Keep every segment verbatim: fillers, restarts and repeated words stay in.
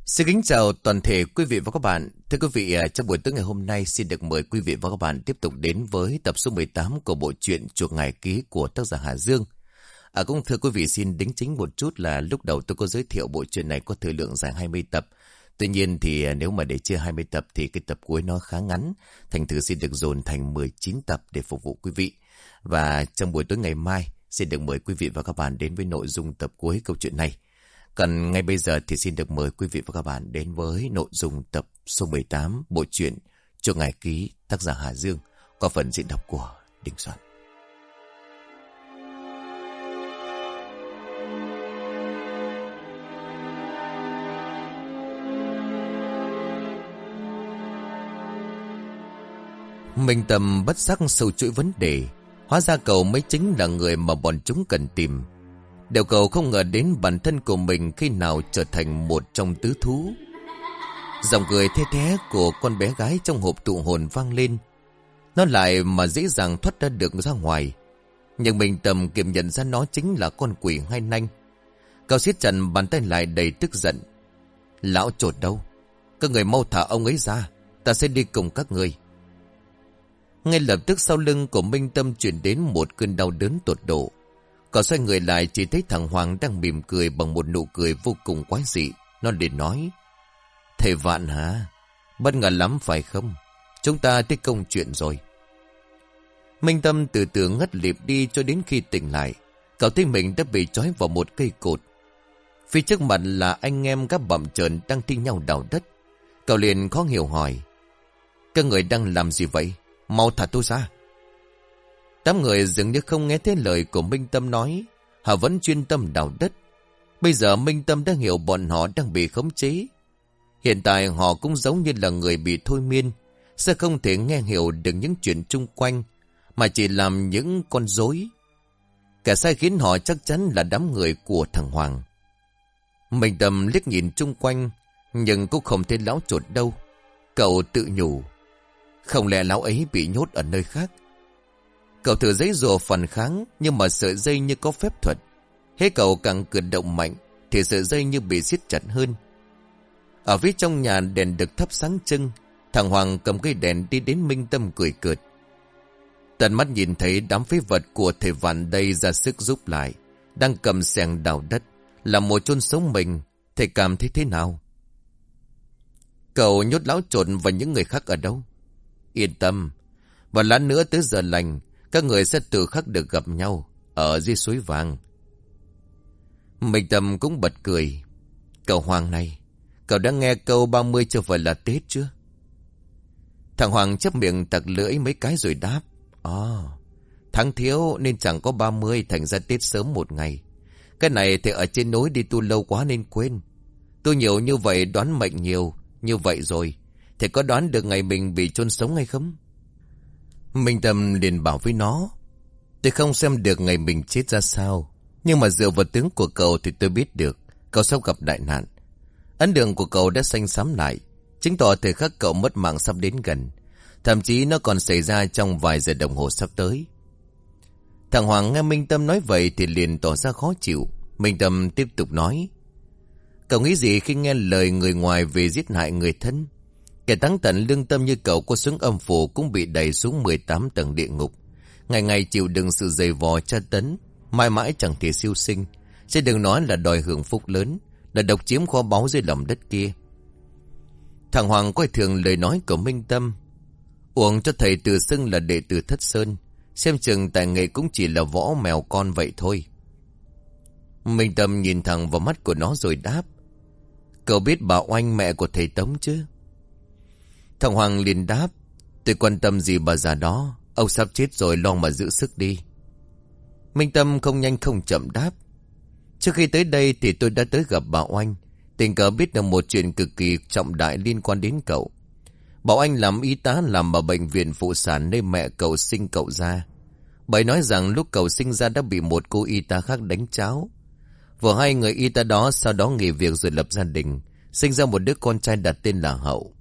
Xin kính chào toàn thể quý vị và các bạn. Thưa quý vị, trong buổi tối ngày hôm nay xin được mời quý vị và các bạn tiếp tục đến với tập số mười tám của bộ truyện Chuộc Ngải Ký của tác giả Hà Dương. À, cũng thưa quý vị, xin đính chính một chút là lúc đầu tôi có giới thiệu bộ truyện này có thời lượng dài hai mươi tập. Tuy nhiên thì nếu mà để chia hai mươi tập thì cái tập cuối nó khá ngắn, thành thử xin được dồn thành mười chín tập để phục vụ quý vị. Và trong buổi tối ngày mai xin được mời quý vị và các bạn đến với nội dung tập cuối câu chuyện này. Còn ngay bây giờ thì xin được mời quý vị và các bạn đến với nội dung tập số mười tám bộ truyện Chuộc Ngải Ký tác giả Hà Dương qua phần diễn đọc của Đình Soạn. Minh Tâm bất giác sâu chuỗi vấn đề. Hóa ra cậu mới chính là người mà bọn chúng cần tìm. Điều cậu không ngờ đến bản thân của mình khi nào trở thành một trong tứ thú. Giọng cười the thé của con bé gái trong hộp tụ hồn vang lên. Nó lại mà dễ dàng thoát ra được ra ngoài. Nhưng Minh Tâm kịp nhận ra nó chính là con quỷ hai nanh. Cậu siết chặt bàn tay lại đầy tức giận. Lão chột đâu? Các người mau thả ông ấy ra. Ta sẽ đi cùng các người. Ngay lập tức sau lưng của Minh Tâm chuyển đến một cơn đau đớn tột độ. Cậu xoay người lại chỉ thấy thằng Hoàng đang mỉm cười bằng một nụ cười vô cùng quái dị. Nó liền nói: Thầy Vạn hả? Bất ngờ lắm phải không? Chúng ta tới công chuyện rồi. Minh Tâm từ từ ngất lịm đi cho đến khi tỉnh lại. Cậu thấy mình đã bị trói vào một cây cột. Phía trước mặt là anh em các bặm trợn đang thi nhau đào đất. Cậu liền khó hiểu hỏi: Các người đang làm gì vậy? Mau thả tôi ra. Đám người dường như không nghe thấy lời của Minh Tâm nói. Họ vẫn chuyên tâm đào đất. Bây giờ Minh Tâm đã hiểu bọn họ đang bị khống chế. Hiện tại họ cũng giống như là người bị thôi miên. Sẽ không thể nghe hiểu được những chuyện chung quanh, mà chỉ làm những con rối. Cả sai khiến họ chắc chắn là đám người của thằng Hoàng. Minh Tâm liếc nhìn chung quanh, nhưng cũng không thấy lão chột đâu. Cậu tự nhủ: Không lẽ lão ấy bị nhốt ở nơi khác? Cậu thử giãy giụa phản kháng, nhưng mà sợi dây như có phép thuật. Hễ cậu càng cử động mạnh thì sợi dây như bị siết chặt hơn. Ở phía trong nhà đèn được thắp sáng trưng. Thằng Hoàng cầm cây đèn đi đến Minh Tâm cười cợt. Tận mắt nhìn thấy đám phế vật của thầy Vạn đây ra sức giúp lại, đang cầm xẻng đào đất, làm một chôn sống mình. Thầy cảm thấy thế nào? Cậu nhốt lão trộn và những người khác ở đâu? Yên tâm, và lát nữa tới giờ lành, các người sẽ tự khắc được gặp nhau ở dưới suối vàng. Minh Tâm cũng bật cười. Cậu Hoàng này, cậu đã nghe câu ba mươi chưa phải là Tết chưa? Thằng Hoàng chép miệng tặc lưỡi mấy cái rồi đáp: Ồ, oh, tháng thiếu nên chẳng có ba mươi, thành ra Tết sớm một ngày. Cái này thì ở trên núi đi tu lâu quá nên quên. Tôi nhiều như vậy, đoán mệnh nhiều như vậy rồi, thì có đoán được ngày mình bị chôn sống hay không? Minh Tâm liền bảo với nó: Tôi không xem được ngày mình chết ra sao, nhưng mà dựa vào tướng của cậu thì tôi biết được cậu sắp gặp đại nạn. Ấn đường của cậu đã xanh xám lại, chứng tỏ thời khắc cậu mất mạng sắp đến gần. Thậm chí nó còn xảy ra trong vài giờ đồng hồ sắp tới. Thằng Hoàng nghe Minh Tâm nói vậy thì liền tỏ ra khó chịu. Minh Tâm tiếp tục nói: Cậu nghĩ gì khi nghe lời người ngoài về giết hại người thân? Kẻ táng tận lương tâm như cậu có xuống âm phủ cũng bị đẩy xuống mười tám tầng địa ngục. Ngày ngày chịu đựng sự dày vò tra tấn, mãi mãi chẳng thể siêu sinh. Sẽ đừng nói là đòi hưởng phúc lớn, là độc chiếm kho báu dưới lòng đất kia. Thằng Hoàng coi thường lời nói của Minh Tâm. Uổng cho thầy tự xưng là đệ tử Thất Sơn, xem chừng tài nghệ cũng chỉ là võ mèo con vậy thôi. Minh Tâm nhìn thẳng vào mắt của nó rồi đáp: Cậu biết bà Oanh mẹ của thầy Tống chứ? Thằng Hoàng liền đáp: Tôi quan tâm gì bà già đó, ông sắp chết rồi, lo mà giữ sức đi. Minh Tâm không nhanh không chậm đáp: Trước khi tới đây thì tôi đã tới gặp bà Oanh, tình cờ biết được một chuyện cực kỳ trọng đại liên quan đến cậu. Bà Oanh làm y tá làm ở bệnh viện phụ sản nơi mẹ cậu sinh cậu ra. Bà nói rằng lúc cậu sinh ra đã bị một cô y tá khác đánh cháo. Vừa hai người y tá đó sau đó nghỉ việc rồi lập gia đình, sinh ra một đứa con trai đặt tên là Hậu.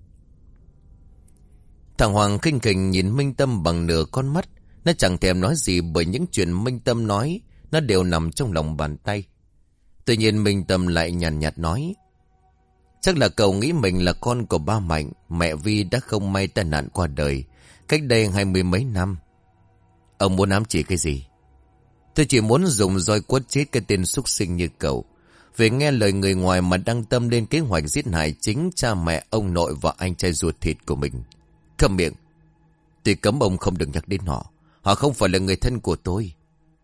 Thằng Hoàng khinh khỉnh nhìn Minh Tâm bằng nửa con mắt. Nó chẳng thèm nói gì, bởi những chuyện Minh Tâm nói nó đều nằm trong lòng bàn tay. Tuy nhiên Minh Tâm lại nhàn nhạt, nhạt nói: Chắc là cậu nghĩ mình là con của ba Mạnh. Mẹ Vi đã không may tai nạn qua đời cách đây hai mươi mấy năm. Ông muốn ám chỉ cái gì? Tôi chỉ muốn dùng roi quất chết cái tên súc sinh như cậu, vì nghe lời người ngoài mà đăng tâm lên kế hoạch giết hại chính cha mẹ, ông nội và anh trai ruột thịt của mình. Câm miệng. Tôi cấm ông không được nhắc đến họ. Họ không phải là người thân của tôi.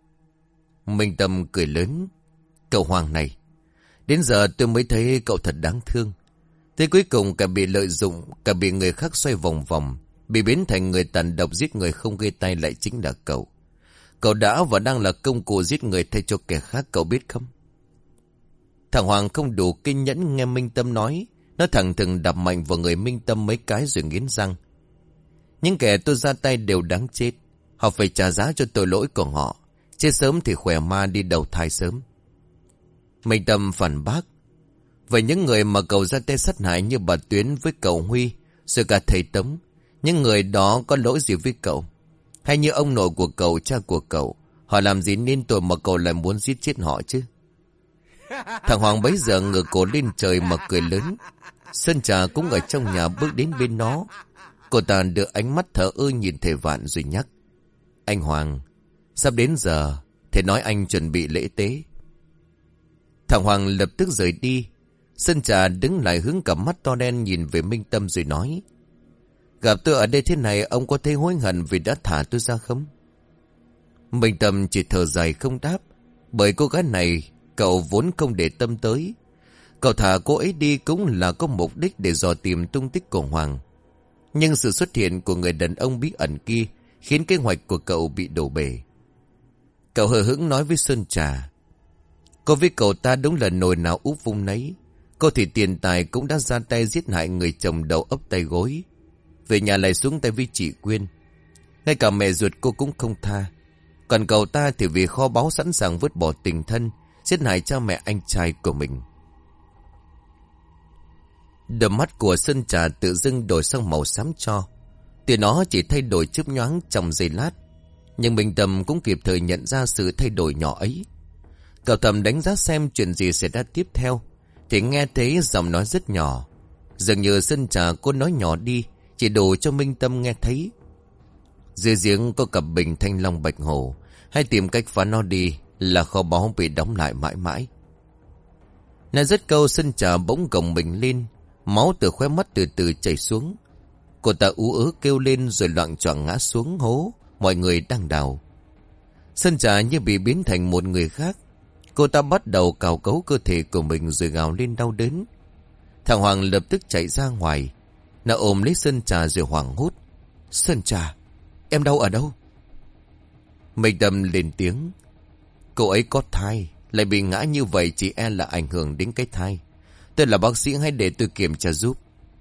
Minh Tâm cười lớn. Cậu Hoàng này, đến giờ tôi mới thấy cậu thật đáng thương. Thế cuối cùng cả bị lợi dụng, cả bị người khác xoay vòng vòng, bị biến thành người tàn độc giết người không gây tay lại chính là cậu. Cậu đã và đang là công cụ giết người thay cho kẻ khác, cậu biết không? Thằng Hoàng không đủ kiên nhẫn nghe Minh Tâm nói. Nó thẳng thừng đập mạnh vào người Minh Tâm mấy cái rồi nghiến răng. Những kẻ tôi ra tay đều đáng chết. Họ phải trả giá cho tội lỗi của họ. Chết sớm thì khỏe ma đi đầu thai sớm. Minh Tâm phản bác. Vậy những người mà cậu ra tay sát hại như bà Tuyến với cậu Huy, rồi cả thầy Tống, những người đó có lỗi gì với cậu? Hay như ông nội của cậu, cha của cậu, họ làm gì nên tội mà cậu lại muốn giết chết họ chứ? Thằng Hoàng bấy giờ ngửa cổ lên trời mà cười lớn. Sơn Trà cũng ở trong nhà bước đến bên nó. Cô ta đưa ánh mắt thở ơ nhìn thầy Vạn rồi nhắc. Anh Hoàng, sắp đến giờ, thầy nói anh chuẩn bị lễ tế. Thằng Hoàng lập tức rời đi. Sơn Trà đứng lại hướng cả mắt to đen nhìn về Minh Tâm rồi nói. Gặp tôi ở đây thế này, ông có thấy hối hận vì đã thả tôi ra không? Minh Tâm chỉ thở dài không đáp. Bởi cô gái này cậu vốn không để tâm tới. Cậu thả cô ấy đi cũng là có mục đích để dò tìm tung tích của Hoàng. Nhưng sự xuất hiện của người đàn ông bí ẩn kia khiến kế hoạch của cậu bị đổ bể. Cậu hờ hững nói với Sơn Trà. Cô với cậu ta đúng là nồi nào úp vung nấy. Cô thì tiền tài cũng đã ra tay giết hại người chồng đầu ấp tay gối. Về nhà lại xuống tay với chị Quyên. Ngay cả mẹ ruột cô cũng không tha. Còn cậu ta thì vì kho báu sẵn sàng vứt bỏ tình thân, giết hại cha mẹ anh trai của mình. Đôi mắt của Sơn Trà tự dưng đổi sang màu xám cho. Từ nó chỉ thay đổi chớp nhoáng trong giây lát. Nhưng Minh Tâm cũng kịp thời nhận ra sự thay đổi nhỏ ấy. Cậu thầm đánh giá xem chuyện gì sẽ ra tiếp theo. Thì nghe thấy giọng nói rất nhỏ. Dường như Sơn Trà cô nói nhỏ đi, chỉ đủ cho Minh Tâm nghe thấy. Dưới giếng có cặp bình thanh long bạch hổ, hay tìm cách phá nó đi là kho báu bị đóng lại mãi mãi. Nói rất câu, Sơn Trà bỗng gồng mình lên, máu từ khóe mắt từ từ chảy xuống. Cô ta ú ớ kêu lên rồi loạng choạng ngã xuống hố mọi người đang đào. Sơn Trà như bị biến thành một người khác. Cô ta bắt đầu cào cấu cơ thể của mình rồi gào lên đau đớn. Thằng Hoàng lập tức chạy ra ngoài. Nó ôm lấy Sơn Trà rồi hoảng hốt. Sơn Trà, em đau ở đâu? Minh Tâm lên tiếng. Cô ấy có thai, lại bị ngã như vậy chỉ e là ảnh hưởng đến cái thai. Tôi là bác sĩ, hãy để tôi kiểm tra giúp.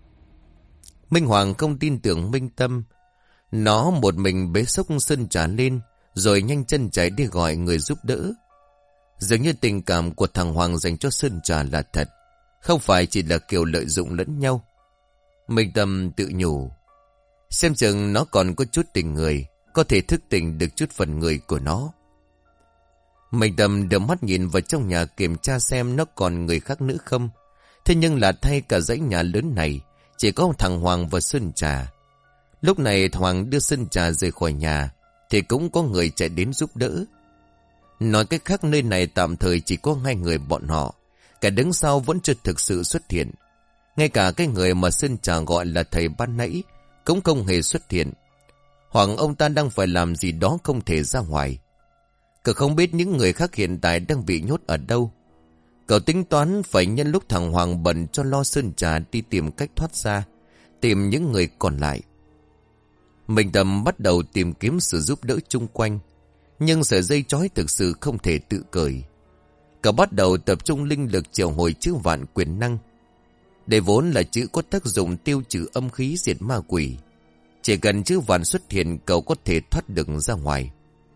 Minh Hoàng không tin tưởng Minh Tâm. Nó một mình bế xốc Sơn Trà lên, rồi nhanh chân chạy đi gọi người giúp đỡ. Dường như tình cảm của thằng Hoàng dành cho Sơn Trà là thật, không phải chỉ là kiểu lợi dụng lẫn nhau. Minh Tâm tự nhủ, xem chừng nó còn có chút tình người, có thể thức tỉnh được chút phần người của nó. Minh Tâm đưa mắt nhìn vào trong nhà kiểm tra xem nó còn người khác nữa không. Thế nhưng là thay cả dãy nhà lớn này, chỉ có thằng Hoàng và Sơn Trà. Lúc này Hoàng đưa Sơn Trà rời khỏi nhà, thì cũng có người chạy đến giúp đỡ. Nói cách khác, nơi này tạm thời chỉ có hai người bọn họ. Kẻ đứng sau vẫn chưa thực sự xuất hiện. Ngay cả cái người mà Sơn Trà gọi là thầy ban nãy cũng không hề xuất hiện. Hoàng ông ta đang phải làm gì đó không thể ra ngoài. Cậu không biết những người khác hiện tại đang bị nhốt ở đâu. Cậu tính toán phải nhân lúc thằng Hoàng bận cho lo Sơn Trà đi tìm cách thoát ra, tìm những người còn lại. Minh Tâm bắt đầu tìm kiếm sự giúp đỡ chung quanh, nhưng sợi dây trói thực sự không thể tự cởi. Cậu bắt đầu tập trung linh lực triệu hồi chữ vạn quyền năng. Đây vốn là chữ có tác dụng tiêu trừ âm khí diệt ma quỷ. Chỉ cần chữ vạn xuất hiện, cậu có thể thoát được ra ngoài.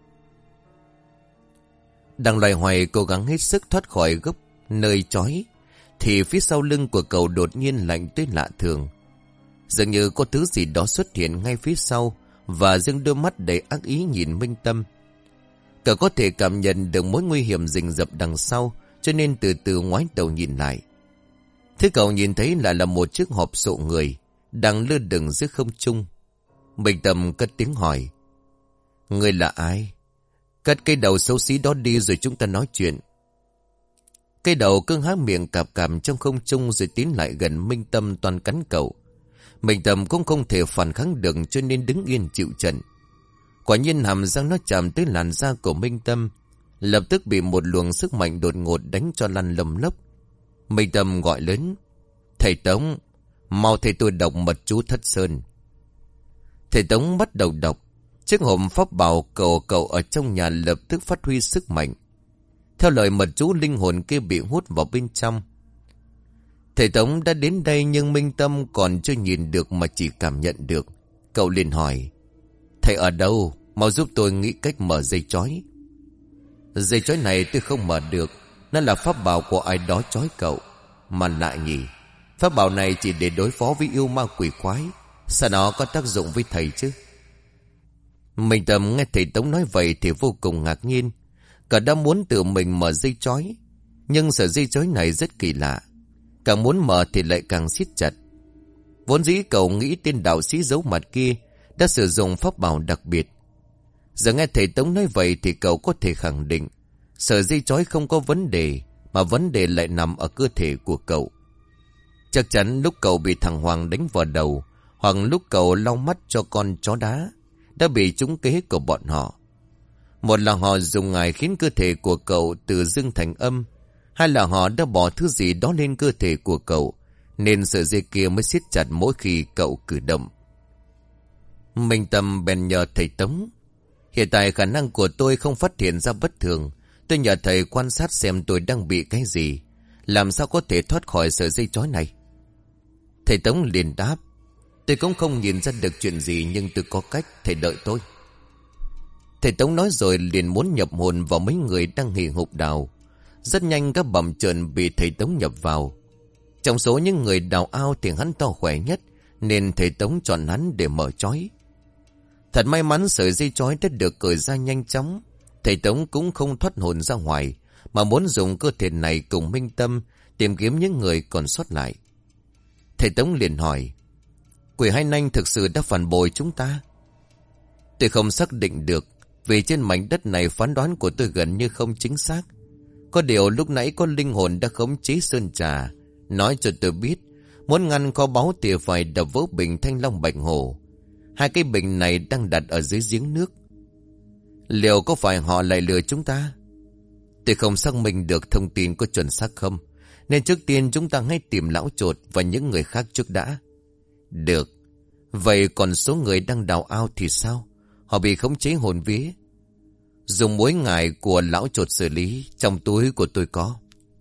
Đang loay hoay cố gắng hết sức thoát khỏi gốc nơi trói, thì phía sau lưng của cậu đột nhiên lạnh tới lạ thường. Dường như có thứ gì đó xuất hiện ngay phía sau, và dưng đôi mắt đầy ác ý nhìn Minh Tâm. Cậu có thể cảm nhận được mối nguy hiểm rình rập đằng sau, cho nên từ từ ngoái đầu nhìn lại. Thứ cậu nhìn thấy lại là một chiếc hộp sộ người đang lơ lửng giữa không trung. Minh Tâm cất tiếng hỏi: Người là ai? Cất cái đầu xấu xí đó đi rồi chúng ta nói chuyện. Cái đầu cứ há miệng cạp cạp trong không trung rồi tiến lại gần Minh Tâm toàn cắn cậu. Minh Tâm cũng không thể phản kháng được cho nên đứng yên chịu trận. Quả nhiên hàm răng nó chạm tới làn da của Minh Tâm, lập tức bị một luồng sức mạnh đột ngột đánh cho lăn lầm lốc. Minh Tâm gọi lớn: Thầy Tống, mau thầy tôi đọc mật chú Thất Sơn. Thầy Tống bắt đầu đọc. Chiếc hộp pháp bảo cậu cậu ở trong nhà lập tức phát huy sức mạnh. Theo lời mật chú, linh hồn kia bị hút vào bên trong. Thầy Tống đã đến đây nhưng Minh Tâm còn chưa nhìn được mà chỉ cảm nhận được. Cậu liền hỏi: Thầy ở đâu? Mau giúp tôi nghĩ cách mở dây chói. Dây chói này tôi không mở được. Nó là pháp bảo của ai đó chói cậu. Mà lạ nhỉ, pháp bảo này chỉ để đối phó với yêu ma quỷ quái, sao nó có tác dụng với thầy chứ? Minh Tâm nghe thầy Tống nói vậy thì vô cùng ngạc nhiên. Cậu đã muốn tự mình mở dây chói, nhưng sợi dây chói này rất kỳ lạ, càng muốn mở thì lại càng siết chặt. Vốn dĩ cậu nghĩ tên đạo sĩ giấu mặt kia đã sử dụng pháp bảo đặc biệt. Giờ nghe thầy Tống nói vậy thì cậu có thể khẳng định sợi dây chói không có vấn đề, mà vấn đề lại nằm ở cơ thể của cậu. Chắc chắn lúc cậu bị thằng Hoàng đánh vào đầu, hoặc lúc cậu lau mắt cho con chó đá, đã bị trúng kế của bọn họ. Một là họ dùng ngài khiến cơ thể của cậu từ dương thành âm, hai là họ đã bỏ thứ gì đó lên cơ thể của cậu, nên sợi dây kia mới siết chặt mỗi khi cậu cử động. Minh Tâm bèn nhờ thầy Tống: Hiện tại khả năng của tôi không phát hiện ra bất thường. Tôi nhờ thầy quan sát xem tôi đang bị cái gì, làm sao có thể thoát khỏi sợi dây chói này. Thầy Tống liền đáp: Tôi cũng không nhìn ra được chuyện gì, nhưng tôi có cách, thầy đợi tôi. Thầy Tống nói rồi liền muốn nhập hồn vào mấy người đang hì hục đào. Rất nhanh các bầm trợn bị thầy Tống nhập vào. Trong số những người đào ao thì hắn to khỏe nhất, nên thầy Tống chọn hắn để mở chói. Thật may mắn sợi dây chói đã được cởi ra nhanh chóng. Thầy Tống cũng không thoát hồn ra ngoài, mà muốn dùng cơ thể này cùng Minh Tâm tìm kiếm những người còn sót lại. Thầy Tống liền hỏi: Quỷ Hai Nanh thực sự đã phản bội chúng ta? Tôi không xác định được, vì trên mảnh đất này phán đoán của tôi gần như không chính xác. Có điều lúc nãy có linh hồn đã khống chế Sơn Trà, nói cho tôi biết muốn ngăn kho báu thì phải đập vỡ bình Thanh Long Bạch Hổ. Hai cái bình này đang đặt ở dưới giếng nước. Liệu có phải họ lại lừa chúng ta? Tôi không xác minh được thông tin có chuẩn xác không, nên trước tiên chúng ta hãy tìm lão chột và những người khác trước đã. Được. Vậy còn số người đang đào ao thì sao? Họ bị khống chế hồn vía. Dùng muối ngải của lão chột xử lý, trong túi của tôi có.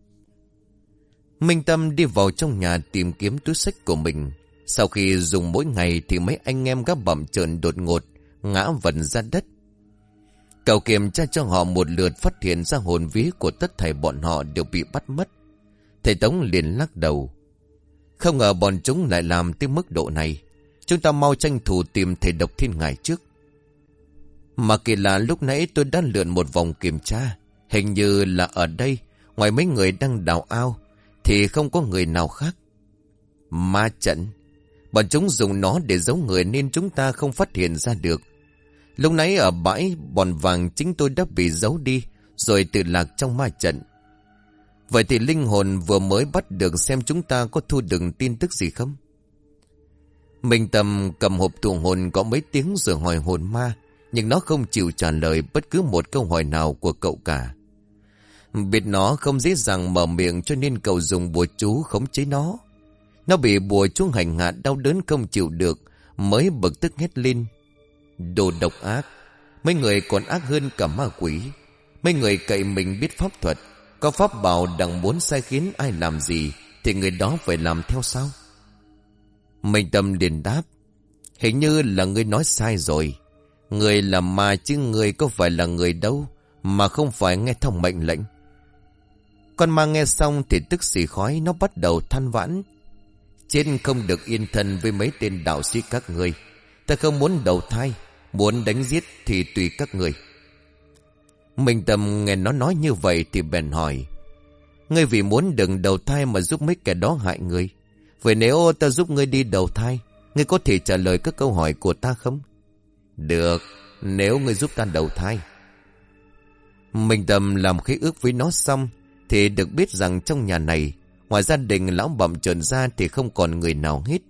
Minh Tâm đi vào trong nhà tìm kiếm túi xách của mình. Sau khi dùng mỗi ngày thì mấy anh em gác bẩm trợn đột ngột ngã vật ra đất. Cậu kiểm tra cho họ một lượt, phát hiện ra hồn vía của tất thảy bọn họ đều bị bắt mất. Thầy Tống liền lắc đầu: Không ngờ bọn chúng lại làm tới mức độ này. Chúng ta mau tranh thủ tìm thầy Độc Thiên Ngài trước. Mà kỳ lạ, lúc nãy tôi đã lượn một vòng kiểm tra, hình như là ở đây, ngoài mấy người đang đào ao thì không có người nào khác. Ma trận. Bọn chúng dùng nó để giấu người nên chúng ta không phát hiện ra được. Lúc nãy ở bãi bòn vàng chính tôi đã bị giấu đi, rồi tự lạc trong ma trận. Vậy thì linh hồn vừa mới bắt được, xem chúng ta có thu được tin tức gì không? Minh Tâm cầm hộp tụ hồn có mấy tiếng rồi hỏi hồn ma, nhưng nó không chịu trả lời bất cứ một câu hỏi nào của cậu cả. Biết nó không dễ dàng mở miệng cho nên cậu dùng bùa chú khống chế nó. Nó bị bùa chú hành hạ đau đớn không chịu được, mới bực tức hét lên: Đồ độc ác! Mấy người còn ác hơn cả ma quỷ. Mấy người cậy mình biết pháp thuật, có pháp bảo đặng muốn sai khiến ai làm gì thì người đó phải làm theo sao? Minh Tâm liền đáp: Hình như là ngươi nói sai rồi. Người là ma chứ người có phải là người đâu mà không phải nghe theo mệnh lệnh. Con ma nghe xong thì tức xì khói, nó bắt đầu than vãn: Chết không được yên thân với mấy tên đạo sĩ các ngươi. Ta không muốn đầu thai, muốn đánh giết thì tùy các người. Minh Tâm nghe nó nói như vậy thì bèn hỏi: Ngươi vì muốn đừng đầu thai mà giúp mấy kẻ đó hại ngươi. Vậy nếu ta giúp ngươi đi đầu thai, ngươi có thể trả lời các câu hỏi của ta không? Được, nếu ngươi giúp ta đầu thai. Minh Tâm làm khế ước với nó xong thì được biết rằng trong nhà này, ngoài gia đình lão bậm trợn ra thì không còn người nào hết.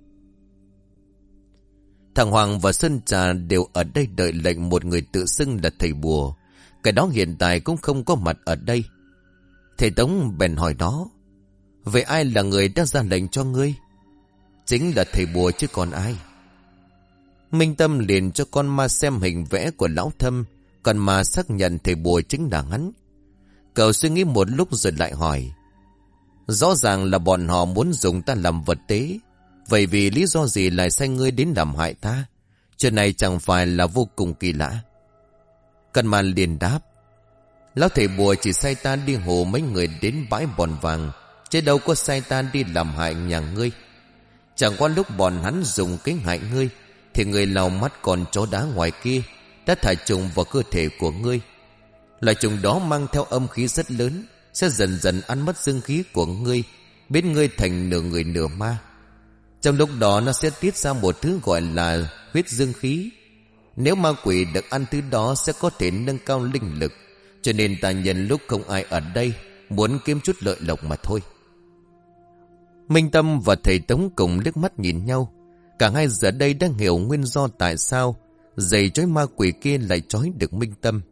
Thằng Hoàng và Sơn Trà đều ở đây đợi lệnh một người tự xưng là thầy bùa. Cái đó hiện tại cũng không có mặt ở đây. Thầy Tống bèn hỏi nó: vậy ai là người đã ra lệnh cho ngươi? Chính là thầy bùa chứ còn ai. Minh Tâm liền cho con ma xem hình vẽ của lão Thâm, còn ma xác nhận thầy bùa chính là hắn. Cậu suy nghĩ một lúc rồi lại hỏi: rõ ràng là bọn họ muốn dùng ta làm vật tế, vậy vì lý do gì lại sai ngươi đến làm hại ta? Chuyện này chẳng phải là vô cùng kỳ lạ? Con ma liền đáp: lão thầy bùa chỉ sai ta đi hù mấy người đến bãi bòn vàng, chứ đâu có sai ta đi làm hại nhà ngươi. Chẳng qua lúc bọn hắn dùng cái hại ngươi thì người lau mắt con chó đá ngoài kia đã thả trùng vào cơ thể của ngươi. Loài trùng đó mang theo âm khí rất lớn, sẽ dần dần ăn mất dương khí của ngươi, biến ngươi thành nửa người nửa ma. Trong lúc đó nó sẽ tiết ra một thứ gọi là huyết dương khí. Nếu ma quỷ được ăn thứ đó sẽ có thể nâng cao linh lực, cho nên ta nhân lúc không ai ở đây muốn kiếm chút lợi lộc mà thôi. Minh Tâm và thầy Tống cùng liếc mắt nhìn nhau. Cả hai giờ đây đang hiểu nguyên do tại sao giày trói ma quỷ kia lại trói được Minh Tâm.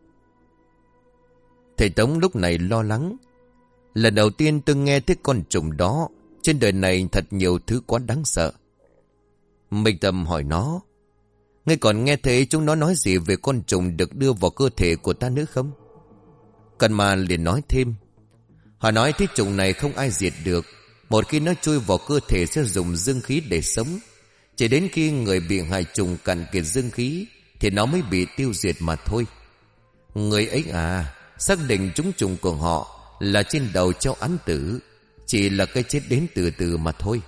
Thầy Tống lúc này lo lắng: lần đầu tiên tôi nghe thấy con trùng đó. Trên đời này thật nhiều thứ quá đáng sợ. Minh Tâm hỏi nó: ngươi còn nghe thấy chúng nó nói gì về con trùng được đưa vào cơ thể của ta nữa không? Con ma liền nói thêm: họ nói thế trùng này không ai diệt được. Một khi nó chui vào cơ thể sẽ dùng dương khí để sống. Chỉ đến khi người bị hại trùng cạn kiệt dương khí thì nó mới bị tiêu diệt mà thôi. Người ấy à, xác định chúng trùng của họ là trên đầu treo án tử, chỉ là cái chết đến từ từ mà thôi.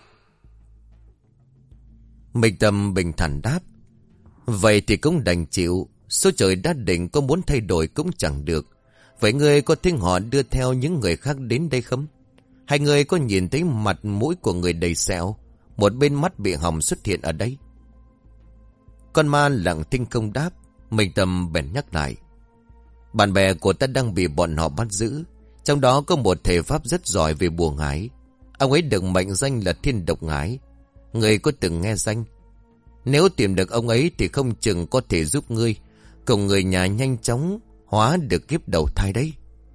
Minh Tâm bình thản đáp: vậy thì cũng đành chịu. Số trời đã định, có muốn thay đổi cũng chẳng được. Vậy ngươi có听họ đưa theo những người khác đến đây không? Hai người có nhìn thấy mặt mũi của người đầy sẹo, một bên mắt bị hỏng xuất hiện ở đây? Con ma lặng thinh không đáp. Minh Tâm bèn nhắc lại: bạn bè của ta đang bị bọn họ bắt giữ. Trong đó có một thầy pháp rất giỏi về bùa ngải. Ông ấy được mệnh danh là Thiên Độc Ngải. Người có từng nghe danh? Nếu tìm được ông ấy thì không chừng có thể giúp ngươi cùng người nhà nhanh chóng hóa được kiếp đầu thai đấy.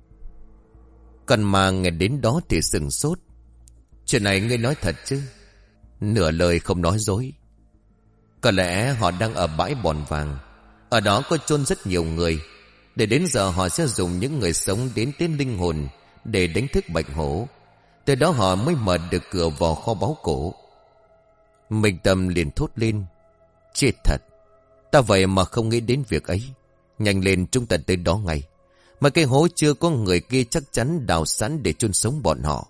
Còn mà nghe đến đó thì sừng sốt: chuyện này ngươi nói thật chứ? Nửa lời không nói dối. Có lẽ họ đang ở bãi bòn vàng. Ở đó có chôn rất nhiều người. Để đến giờ họ sẽ dùng những người sống đến tên linh hồn để đánh thức Bạch Hổ. Từ đó họ mới mở được cửa vào kho báu cổ. Minh Tâm liền thốt lên: chết thật, ta vậy mà không nghĩ đến việc ấy. Nhanh lên, chúng ta tới đó ngay. Mà cái hố chưa có người kia chắc chắn đào sẵn để chôn sống bọn họ.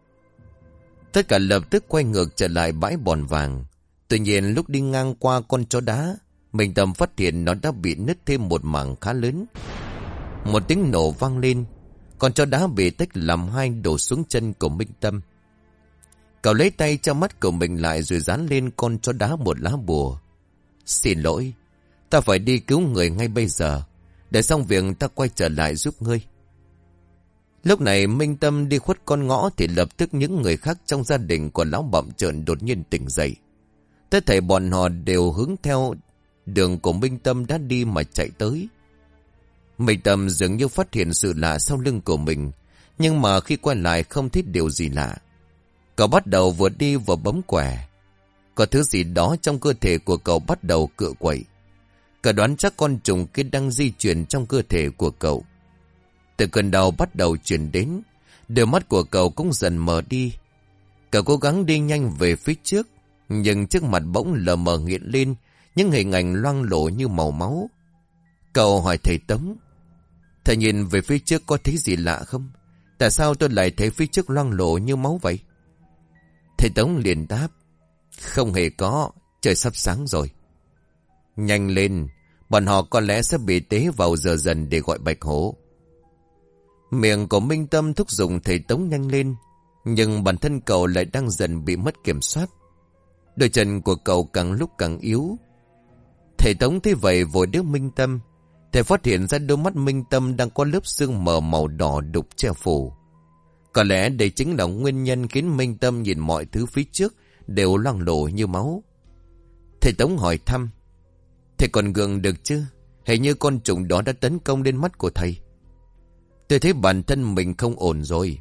Tất cả lập tức quay ngược trở lại bãi bòn vàng. Tuy nhiên lúc đi ngang qua con chó đá, Minh Tâm phát hiện nó đã bị nứt thêm một mảng khá lớn. Một tiếng nổ vang lên, con chó đá bị tách làm hai đổ xuống chân của Minh Tâm. Cậu lấy tay che mắt của mình lại rồi dán lên con chó đá một lá bùa: xin lỗi, ta phải đi cứu người ngay bây giờ. Để xong việc ta quay trở lại giúp ngươi. Lúc này Minh Tâm đi khuất con ngõ thì lập tức những người khác trong gia đình của lão bậm trợn đột nhiên tỉnh dậy. Tất thảy bọn họ đều hướng theo đường của Minh Tâm đã đi mà chạy tới. Minh Tâm dường như phát hiện sự lạ sau lưng của mình, nhưng mà khi quay lại không thấy điều gì lạ. Cậu bắt đầu vừa đi vừa bấm quẻ. Có thứ gì đó trong cơ thể của cậu bắt đầu cựa quậy. Cậu đoán chắc con trùng kia đang di chuyển trong cơ thể của cậu. Từ cơn đau bắt đầu chuyển đến, đôi mắt của cậu cũng dần mờ đi. Cậu cố gắng đi nhanh về phía trước, nhưng trước mặt bỗng lờ mờ hiện lên những hình ảnh loang lổ như màu máu. Cậu hỏi thầy Tống: thầy nhìn về phía trước có thấy gì lạ không? Tại sao tôi lại thấy phía trước loang lổ như máu vậy? Thầy Tống liền đáp: không hề có, trời sắp sáng rồi. Nhanh lên, bọn họ có lẽ sẽ bị tế vào giờ dần để gọi Bạch Hổ. Miệng của Minh Tâm thúc giục thầy Tống nhanh lên, nhưng bản thân cậu lại đang dần bị mất kiểm soát. Đôi chân của cậu càng lúc càng yếu. Thầy Tống thấy vậy vội đỡ Minh Tâm. Thầy phát hiện ra đôi mắt Minh Tâm đang có lớp sương mờ màu đỏ đục che phủ. Có lẽ đây chính là nguyên nhân khiến Minh Tâm nhìn mọi thứ phía trước đều loang lổ như máu. Thầy Tống hỏi thăm: "Thầy còn gượng được chứ? Hình như con trùng đó đã tấn công lên mắt của thầy." "Tôi thấy bản thân mình không ổn rồi."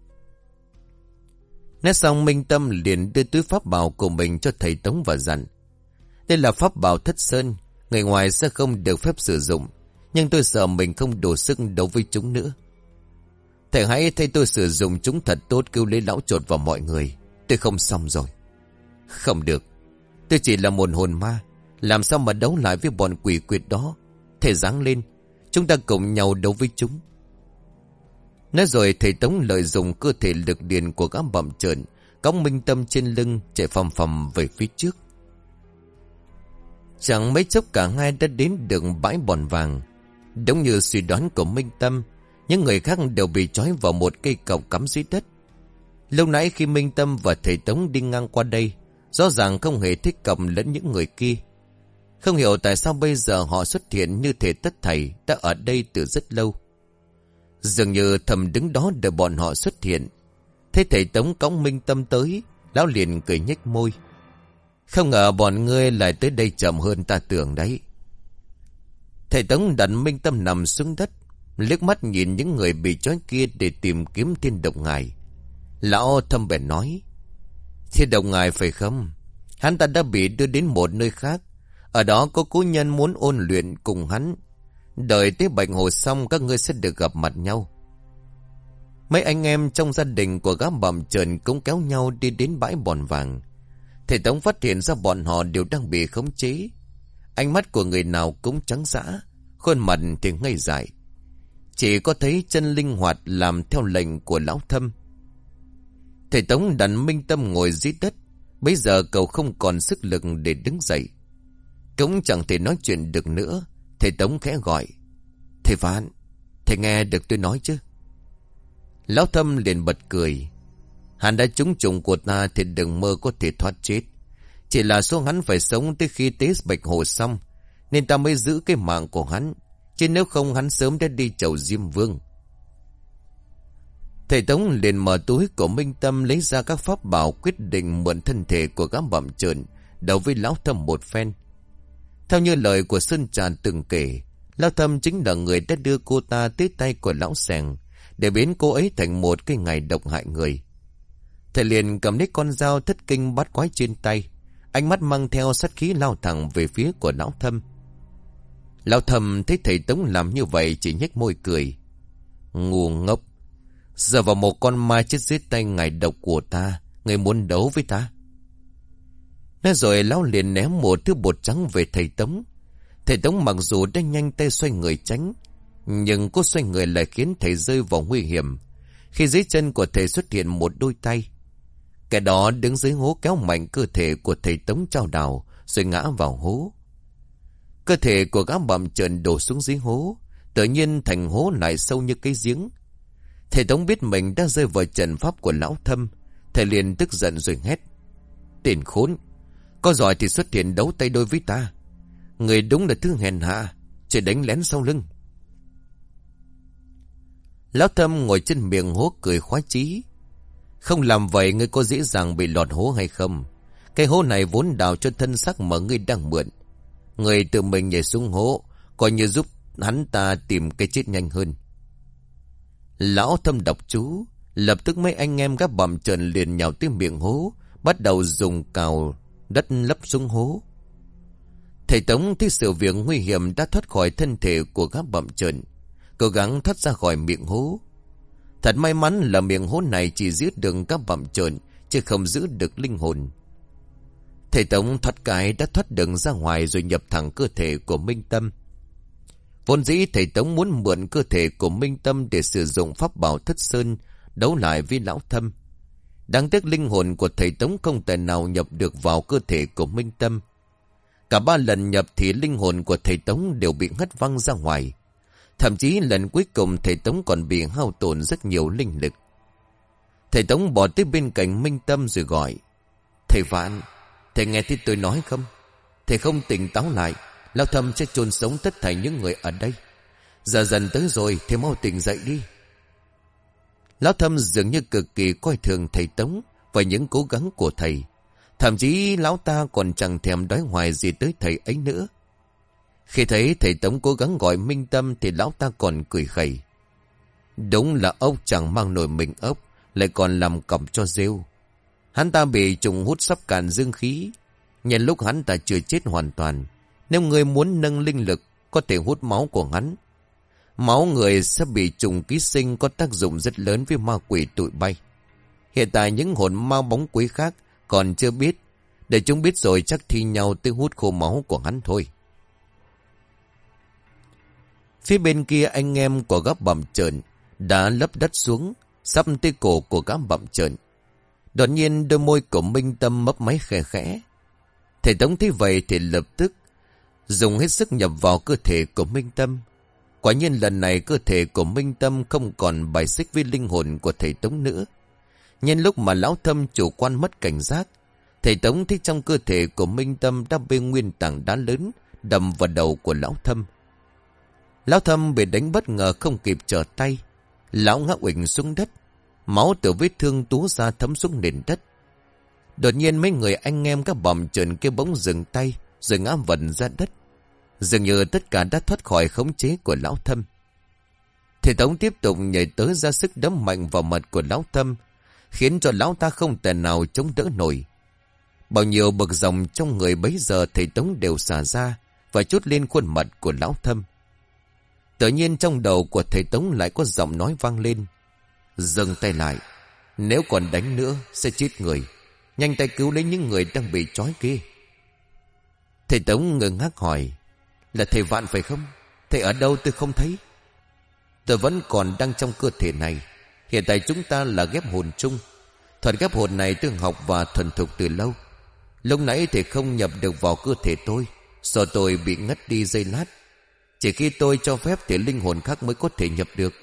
Nói xong, Minh Tâm liền đưa túi pháp bảo của mình cho thầy Tống và dặn: "Đây là pháp bảo Thất Sơn, người ngoài sẽ không được phép sử dụng, nhưng tôi sợ mình không đủ sức đấu với chúng nữa. Thầy hãy thay tôi sử dụng chúng thật tốt, cứu lấy lão chột và mọi người. Tôi không xong rồi." "Không được, tôi chỉ là một hồn ma, làm sao mà đấu lại với bọn quỷ quyệt đó. Thầy giáng lên, chúng ta cùng nhau đấu với chúng." Nói rồi thầy Tống lợi dụng cơ thể lực điền của gã bặm trợn, cõng Minh Tâm trên lưng chạy phầm phầm về phía trước. Chẳng mấy chốc cả hai đã đến đường bãi bòn vàng. Đúng như suy đoán của Minh Tâm, những người khác đều bị trói vào một cây cọc cắm dưới đất. Lúc nãy khi Minh Tâm và thầy Tống đi ngang qua đây, rõ ràng không hề thích cọc lẫn những người kia. Không hiểu tại sao bây giờ họ xuất hiện như thể tất thảy đã ở đây từ rất lâu. Dường như thầm đứng đó đợi bọn họ xuất hiện. Thấy thầy Tống cõng Minh Tâm tới, lão liền cười nhếch môi: "Không ngờ bọn ngươi lại tới đây chậm hơn ta tưởng đấy." Thầy Tống đặt Minh Tâm nằm xuống đất, liếc mắt nhìn những người bị trói kia để tìm kiếm Thiên Độc Ngài. Lão thâm bèn nói: "Thiên Độc Ngài phải không? Hắn ta đã bị đưa đến một nơi khác. Ở đó có cố nhân muốn ôn luyện cùng hắn. Đợi tới Bạch Hồ xong các ngươi sẽ được gặp mặt nhau." Mấy anh em trong gia đình của gã bặm trợn cũng kéo nhau đi đến bãi bòn vàng. Thầy Tống phát hiện ra bọn họ đều đang bị khống chế. Ánh mắt của người nào cũng trắng dã, khuôn mặt thì ngây dại. Chỉ có thấy chân linh hoạt làm theo lệnh của lão thâm. Thầy Tống đặt Minh Tâm ngồi dưới đất. Bây giờ cậu không còn sức lực để đứng dậy, cũng chẳng thể nói chuyện được nữa. Thầy Tống khẽ gọi: "Thầy Vạn, thầy nghe được tôi nói chứ?" Lão Thâm liền bật cười: "Hắn đã trúng trùng của ta thì đừng mơ có thể thoát chết. Chỉ là số hắn phải sống tới khi tế Bạch Hồ xong, nên ta mới giữ cái mạng của hắn, chứ nếu không hắn sớm đã đi chầu Diêm Vương." Thầy Tống liền mở túi của Minh Tâm lấy ra các pháp bảo, quyết định mượn thân thể của gã bặm trợn đấu với lão Thâm một phen. Theo như lời của Sơn Trà từng kể, lão Thâm chính là người đã đưa cô ta tới tay của lão Sèng để biến cô ấy thành một cái ngày độc hại người. Thầy liền cầm lấy con dao thất kinh bát quái trên tay, ánh mắt mang theo sát khí lao thẳng về phía của lão Thâm. Lão Thâm thấy thầy Tống làm như vậy chỉ nhếch môi cười: "Ngu ngốc, giờ vào một con ma chết dưới tay ngài độc của ta, người muốn đấu với ta?" Nói rồi lão liền ném một thứ bột trắng về thầy Tống. Thầy Tống mặc dù đã nhanh tay xoay người tránh, nhưng cố xoay người lại khiến thầy rơi vào nguy hiểm, khi dưới chân của thầy xuất hiện một đôi tay. Kẻ đó đứng dưới hố kéo mạnh cơ thể của thầy Tống chao đảo rồi ngã vào hố. Cơ thể của gã bặm trợn đổ xuống dưới hố, tự nhiên thành hố lại sâu như cái giếng. Thầy Tống biết mình đã rơi vào trận pháp của lão Thâm. Thầy liền tức giận rồi hét: "Tên khốn, có giỏi thì xuất hiện đấu tay đôi với ta. Người đúng là thứ hèn hạ, chỉ đánh lén sau lưng." Lão Thâm ngồi trên miệng hố cười khoái chí: "Không làm vậy ngươi có dễ dàng bị lọt hố hay không? Cái hố này vốn đào cho thân xác mà ngươi đang mượn. Ngươi tự mình nhảy xuống hố, coi như giúp hắn ta tìm cái chết nhanh hơn." Lão Thâm đọc chú, lập tức mấy anh em gác bặm trợn liền nhào tới miệng hố, bắt đầu dùng cào đất lấp xuống hố. Thầy Tống thấy sự việc nguy hiểm đã thoát khỏi thân thể của gác bặm trợn, cố gắng thoát ra khỏi miệng hố. Thật may mắn là miệng hố này chỉ giết được các bặm trợn, chứ không giữ được linh hồn. Thầy Tống thoát cái đã thoát được ra ngoài rồi nhập thẳng cơ thể của Minh Tâm. Vốn dĩ thầy Tống muốn mượn cơ thể của Minh Tâm để sử dụng pháp bảo Thất Sơn đấu lại với lão Thâm. Đáng tiếc linh hồn của thầy Tống không thể nào nhập được vào cơ thể của Minh Tâm. Cả ba lần nhập thì linh hồn của thầy Tống đều bị ngất văng ra ngoài. Thậm chí lần cuối cùng thầy Tống còn bị hao tổn rất nhiều linh lực. Thầy Tống bỏ tới bên cạnh Minh Tâm rồi gọi. Thầy Vạn, thầy nghe thấy tôi nói không? Thầy không tỉnh táo lại, Lão Thâm sẽ chôn sống tất thảy những người ở đây. Giờ dần tới rồi, thầy mau tỉnh dậy đi. Lão Thâm dường như cực kỳ coi thường thầy Tống và những cố gắng của thầy. Thậm chí lão ta còn chẳng thèm đói hoài gì tới thầy ấy nữa. Khi thấy thầy Tống cố gắng gọi Minh Tâm thì lão ta còn cười khẩy. Đúng là ốc chẳng mang nổi mình ốc, lại còn làm cọc cho rêu. Hắn ta bị trùng hút sắp cạn dương khí. Nhân lúc hắn ta chưa chết hoàn toàn, nếu người muốn nâng linh lực, có thể hút máu của hắn. Máu người sẽ bị trùng ký sinh, có tác dụng rất lớn với ma quỷ tụi bay. Hiện tại những hồn ma bóng quý khác còn chưa biết. Để chúng biết rồi chắc thi nhau tới hút khô máu của hắn thôi. Phía bên kia anh em của gã bặm trợn đã lấp đất xuống, sắp tới cổ của gã bặm trợn. Đột nhiên đôi môi của Minh Tâm mấp máy khẽ khẽ. Thầy Tống thấy vậy thì lập tức dùng hết sức nhập vào cơ thể của Minh Tâm. Quả nhiên lần này cơ thể của Minh Tâm không còn bài xích với linh hồn của thầy Tống nữa. Nhân lúc mà Lão Thâm chủ quan mất cảnh giác, thầy Tống thấy trong cơ thể của Minh Tâm đã bê nguyên tảng đá lớn đầm vào đầu của Lão Thâm. Lão Thâm bị đánh bất ngờ không kịp trở tay. Lão ngã uỳnh xuống đất. Máu từ vết thương túa ra thấm xuống nền đất. Đột nhiên mấy người anh em các bầm trợn kia bỗng dừng tay rồi ngã vần ra đất. Dường như tất cả đã thoát khỏi khống chế của Lão Thâm. Thầy Tống tiếp tục nhảy tới ra sức đấm mạnh vào mặt của Lão Thâm, khiến cho Lão ta không thể nào chống đỡ nổi. Bao nhiêu bực dòng trong người bấy giờ thầy Tống đều xả ra và chút lên khuôn mặt của Lão Thâm. Tự nhiên trong đầu của thầy Tống lại có giọng nói vang lên. Dừng tay lại, nếu còn đánh nữa sẽ chết người. Nhanh tay cứu lấy những người đang bị trói kia. Thầy Tống ngơ ngác hỏi. Là thầy Vạn phải không? Thầy ở đâu tôi không thấy. Tôi vẫn còn đang trong cơ thể này. Hiện tại chúng ta là ghép hồn chung. Thuật ghép hồn này tôi học và thuần thục từ lâu. Lúc nãy thầy không nhập được vào cơ thể tôi, do tôi bị ngất đi giây lát. Chỉ khi tôi cho phép thì linh hồn khác mới có thể nhập được.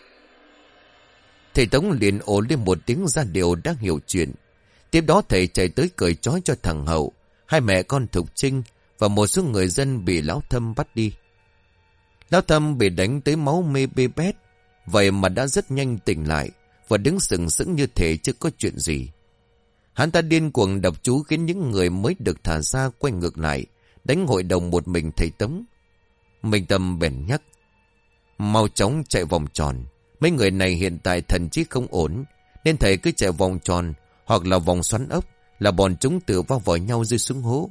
Thầy Tống liền ồ lên một tiếng ra điều đang hiểu chuyện. Tiếp đó thầy chạy tới cởi trói cho thằng Hậu, hai mẹ con Thục Trinh và một số người dân bị Lão Thâm bắt đi. Lão Thâm bị đánh tới máu mê bê bét, vậy mà đã rất nhanh tỉnh lại và đứng sừng sững như thể chưa có chuyện gì. Hắn ta điên cuồng đập chú khiến những người mới được thả ra quay ngược lại, đánh hội đồng một mình thầy Tống. Minh Tâm bèn nhắc. Mau chóng chạy vòng tròn. Mấy người này hiện tại thần trí không ổn, nên thầy cứ chạy vòng tròn hoặc là vòng xoắn ốc, là bọn chúng tự va vào nhau rơi xuống hố.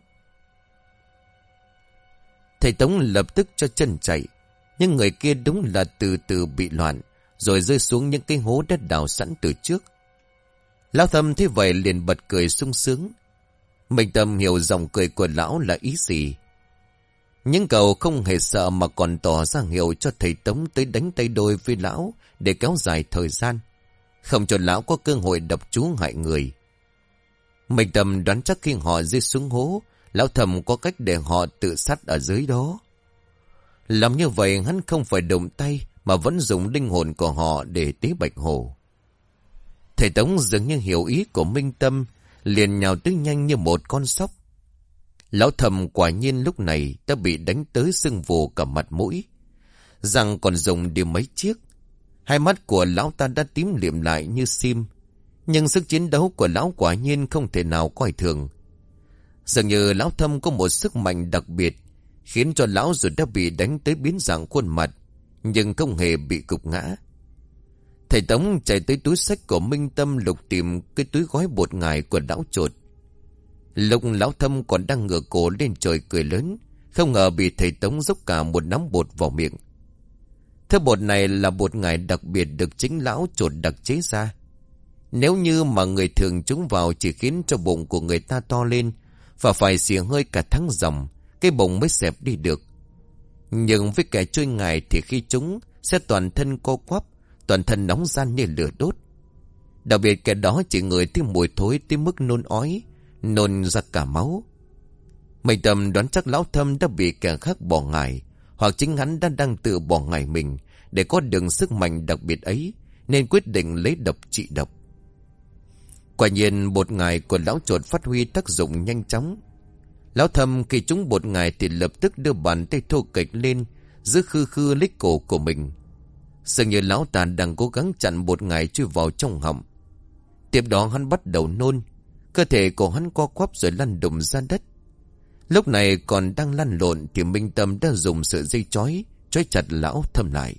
Thầy Tống lập tức cho chân chạy. Nhưng người kia đúng là từ từ bị loạn, rồi rơi xuống những cái hố đất đào sẵn từ trước. Lão Thâm thấy vậy liền bật cười sung sướng. Minh Tâm hiểu dòng cười của lão là ý gì. Nhưng cậu không hề sợ mà còn tỏ ra hiệu cho thầy Tống tới đánh tay đôi với lão để kéo dài thời gian, không cho lão có cơ hội đập chú hại người. Minh Tâm đoán chắc khi họ rơi xuống hố, Lão Thầm có cách để họ tự sát ở dưới đó. Làm như vậy hắn không phải động tay mà vẫn dùng linh hồn của họ để tế Bạch Hổ. Thầy Tống dường như hiểu ý của Minh Tâm, liền nhào tới nhanh như một con sóc. Lão Thầm quả nhiên lúc này đã bị đánh tới sưng vù cả mặt mũi, răng còn dùng đi mấy chiếc. Hai mắt của lão ta đã tím liệm lại như sim, nhưng sức chiến đấu của lão quả nhiên không thể nào coi thường. Dường như lão Thâm có một sức mạnh đặc biệt, khiến cho lão dù đã bị đánh tới biến dạng khuôn mặt, nhưng không hề bị gục ngã. Thầy Tống chạy tới túi xách của Minh Tâm lục tìm cái túi gói bột ngải của lão Chột. Lúc lão Thâm còn đang ngửa cổ lên trời cười lớn, không ngờ bị thầy Tống dốc cả một nắm bột vào miệng. Thứ bột này là bột ngải đặc biệt được chính lão Chột đặc chế ra. Nếu như mà người thường trúng vào chỉ khiến cho bụng của người ta to lên và phải xì hơi cả tháng ròng, cái bụng mới xẹp đi được. Nhưng với kẻ chơi ngải thì khi trúng sẽ toàn thân co quắp, toàn thân nóng ran như lửa đốt. Đặc biệt kẻ đó chỉ ngửi thấy mùi thối tới mức nôn ói, nôn ra cả máu. Mình Tâm đoán chắc lão Thâm đã bị kẻ khác bỏ ngải, hoặc chính hắn đã đang tự bỏ ngải mình để có được sức mạnh đặc biệt ấy, nên quyết định lấy độc trị độc. Quả nhiên bột ngải của lão chuột phát huy tác dụng nhanh chóng. Lão Thâm khi trúng bột ngải thì lập tức đưa bàn tay thô kệch lên, giữ khư khư lấy cổ của mình. Dường như lão ta đang cố gắng chặn bột ngải chui vào trong họng. Tiếp đó hắn bắt đầu nôn, cơ thể của hắn co quắp rồi lăn đùng ra đất. Lúc này còn đang lăn lộn thì Minh Tâm đã dùng sợi dây trói trói chặt lão Thâm lại.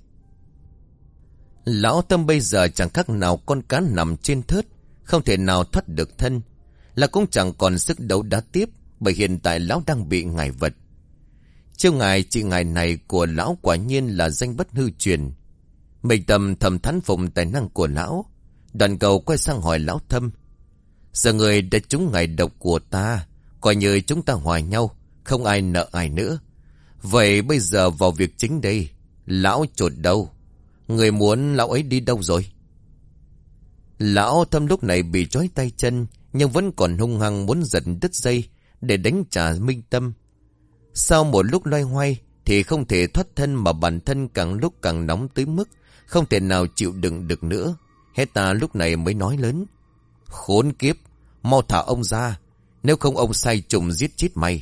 Lão Thâm bây giờ chẳng khác nào con cá nằm trên thớt, không thể nào thoát được thân, là cũng chẳng còn sức đấu đá tiếp, bởi hiện tại lão đang bị ngải vật. Chiêu ngải trị ngải này của lão quả nhiên là danh bất hư truyền. Minh Tâm thầm thán phục tài năng của lão. Đoàn Cầu quay sang hỏi lão Thâm: giờ người đã trúng ngải độc của ta, coi như chúng ta hòa nhau, không ai nợ ai nữa. Vậy bây giờ vào việc chính đây. Lão chuột đâu? Người muốn lão ấy đi đâu rồi? Lão Thâm lúc này bị trói tay chân, nhưng vẫn còn hung hăng muốn giật đứt dây để đánh trả Minh Tâm. Sau một lúc loay hoay thì không thể thoát thân, mà bản thân càng lúc càng nóng tới mức không thể nào chịu đựng được nữa. Hết ta lúc này mới nói lớn: khốn kiếp, mau thả ông ra, nếu không ông sai trùng giết chết mày.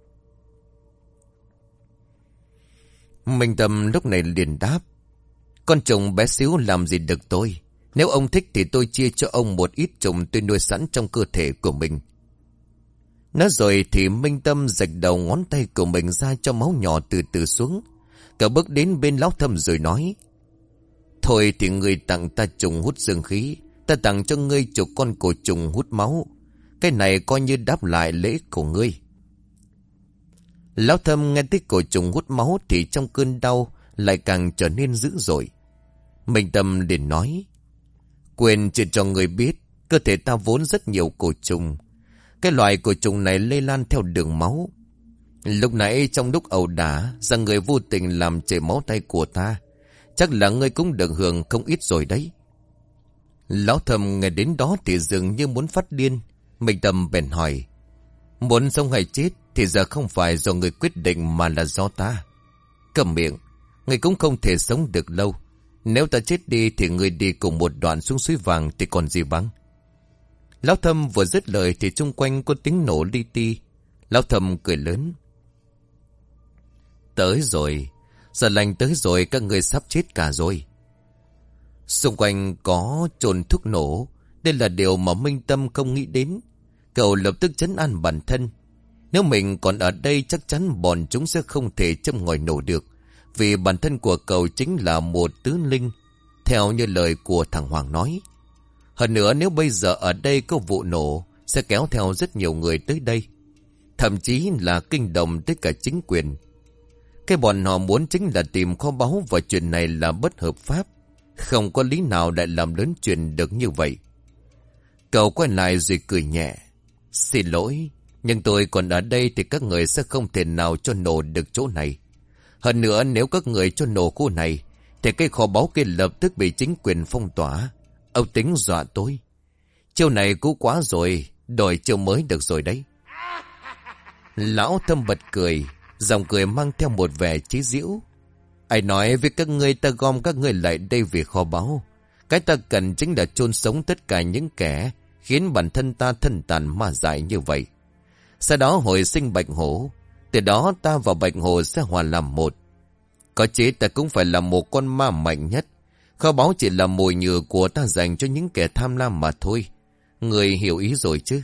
Minh Tâm lúc này liền đáp: con trùng bé xíu làm gì được tôi. Nếu ông thích thì tôi chia cho ông một ít trùng tôi nuôi sẵn trong cơ thể của mình. Nói rồi thì Minh Tâm rạch đầu ngón tay của mình ra cho máu nhỏ từ từ xuống. Cậu bước đến bên lão Thâm rồi nói: thôi thì người tặng ta trùng hút dương khí, ta tặng cho ngươi chục con cổ trùng hút máu. Cái này coi như đáp lại lễ của ngươi. Lão Thâm nghe tới cổ trùng hút máu thì trong cơn đau lại càng trở nên dữ dội. Minh Tâm liền nói: quên chuyện cho người biết, cơ thể ta vốn rất nhiều cổ trùng. Cái loại cổ trùng này lây lan theo đường máu. Lúc nãy trong lúc ẩu đả, rằng người vô tình làm chảy máu tay của ta, chắc là ngươi cũng được hưởng không ít rồi đấy. Lão Thâm nghe đến đó thì dường như muốn phát điên. Minh Tâm bèn hỏi: muốn sống hay chết thì giờ không phải do người quyết định mà là do ta. Cầm miệng, người cũng không thể sống được lâu. Nếu ta chết đi thì người đi cùng một đoạn xuống suối vàng thì còn gì bằng. Lão Thâm vừa dứt lời thì xung quanh có tiếng nổ li ti. Lão Thâm cười lớn: tới rồi, giờ lành tới rồi, các người sắp chết cả rồi. Xung quanh có chồn thuốc nổ. Đây là điều mà Minh Tâm không nghĩ đến. Cậu lập tức trấn an bản thân. Nếu mình còn ở đây chắc chắn bọn chúng sẽ không thể châm ngòi nổ được, vì bản thân của cậu chính là một tứ linh, theo như lời của thằng Hoàng nói. Hơn nữa nếu bây giờ ở đây có vụ nổ, sẽ kéo theo rất nhiều người tới đây, thậm chí là kinh động tới cả chính quyền. Cái bọn họ muốn chính là tìm kho báu, và chuyện này là bất hợp pháp. Không có lý nào lại làm lớn chuyện được như vậy. Cậu quay lại rồi cười nhẹ: xin lỗi, nhưng tôi còn ở đây thì các người sẽ không thể nào cho nổ được chỗ này. Hơn nữa nếu các người cho nổ khu này thì cái kho báu kia lập tức bị chính quyền phong tỏa. Ông tính dọa tôi. Chiêu này cũ quá rồi, đổi chiêu mới được rồi đấy. Lão Thâm bật cười, giọng cười mang theo một vẻ chế giễu: ai nói với các ngươi ta gom các ngươi lại đây vì kho báu. Cái ta cần chính là chôn sống tất cả những kẻ khiến bản thân ta thân tàn ma dại như vậy. Sau đó hồi sinh Bạch Hổ, từ đó ta và Bạch Hổ sẽ hòa làm một. Có chế ta cũng phải là một con ma mạnh nhất. Kho báu chỉ là mồi nhử của ta dành cho những kẻ tham lam mà thôi. Người hiểu ý rồi chứ?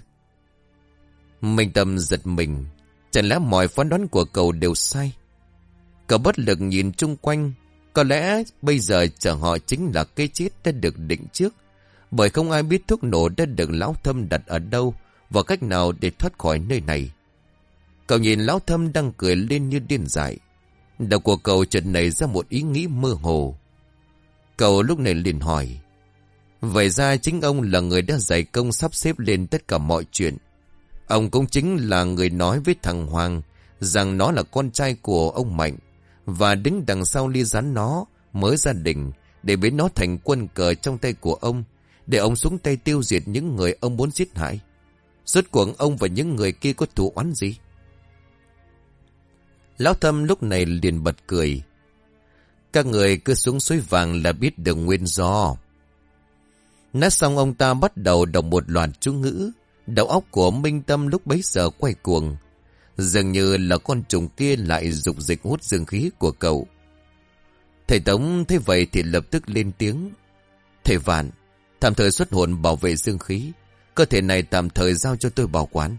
Minh Tâm giật mình. Chẳng lẽ mọi phán đoán của cậu đều sai? Cậu bất lực nhìn chung quanh. Có lẽ bây giờ chờ họ chính là cái chết đã được định trước, bởi không ai biết thuốc nổ đã được Lão Thâm đặt ở đâu và cách nào để thoát khỏi nơi này. Cậu nhìn Lão Thâm đang cười lên như điên dại. Đầu của cậu chợt nảy ra một ý nghĩ mơ hồ. Cậu lúc này liền hỏi: vậy ra chính ông là người đã dày công sắp xếp lên tất cả mọi chuyện. Ông cũng chính là người nói với thằng Hoàng rằng nó là con trai của ông Mạnh, và đứng đằng sau ly gián nó mới gia đình, để biến nó thành quân cờ trong tay của ông, để ông xuống tay tiêu diệt những người ông muốn giết hại. Rốt cuộc ông và những người kia có thù oán gì? Lão Thâm lúc này liền bật cười. Các người cứ xuống suối vàng là biết được nguyên do. Nói xong ông ta bắt đầu đọc một loạt chú ngữ. Đầu óc của Minh Tâm lúc bấy giờ quay cuồng. Dường như là con trùng kia lại dục dịch hút dương khí của cậu. Thầy Tống thấy vậy thì lập tức lên tiếng. Thầy Vạn, tạm thời xuất hồn bảo vệ dương khí. Cơ thể này tạm thời giao cho tôi bảo quản.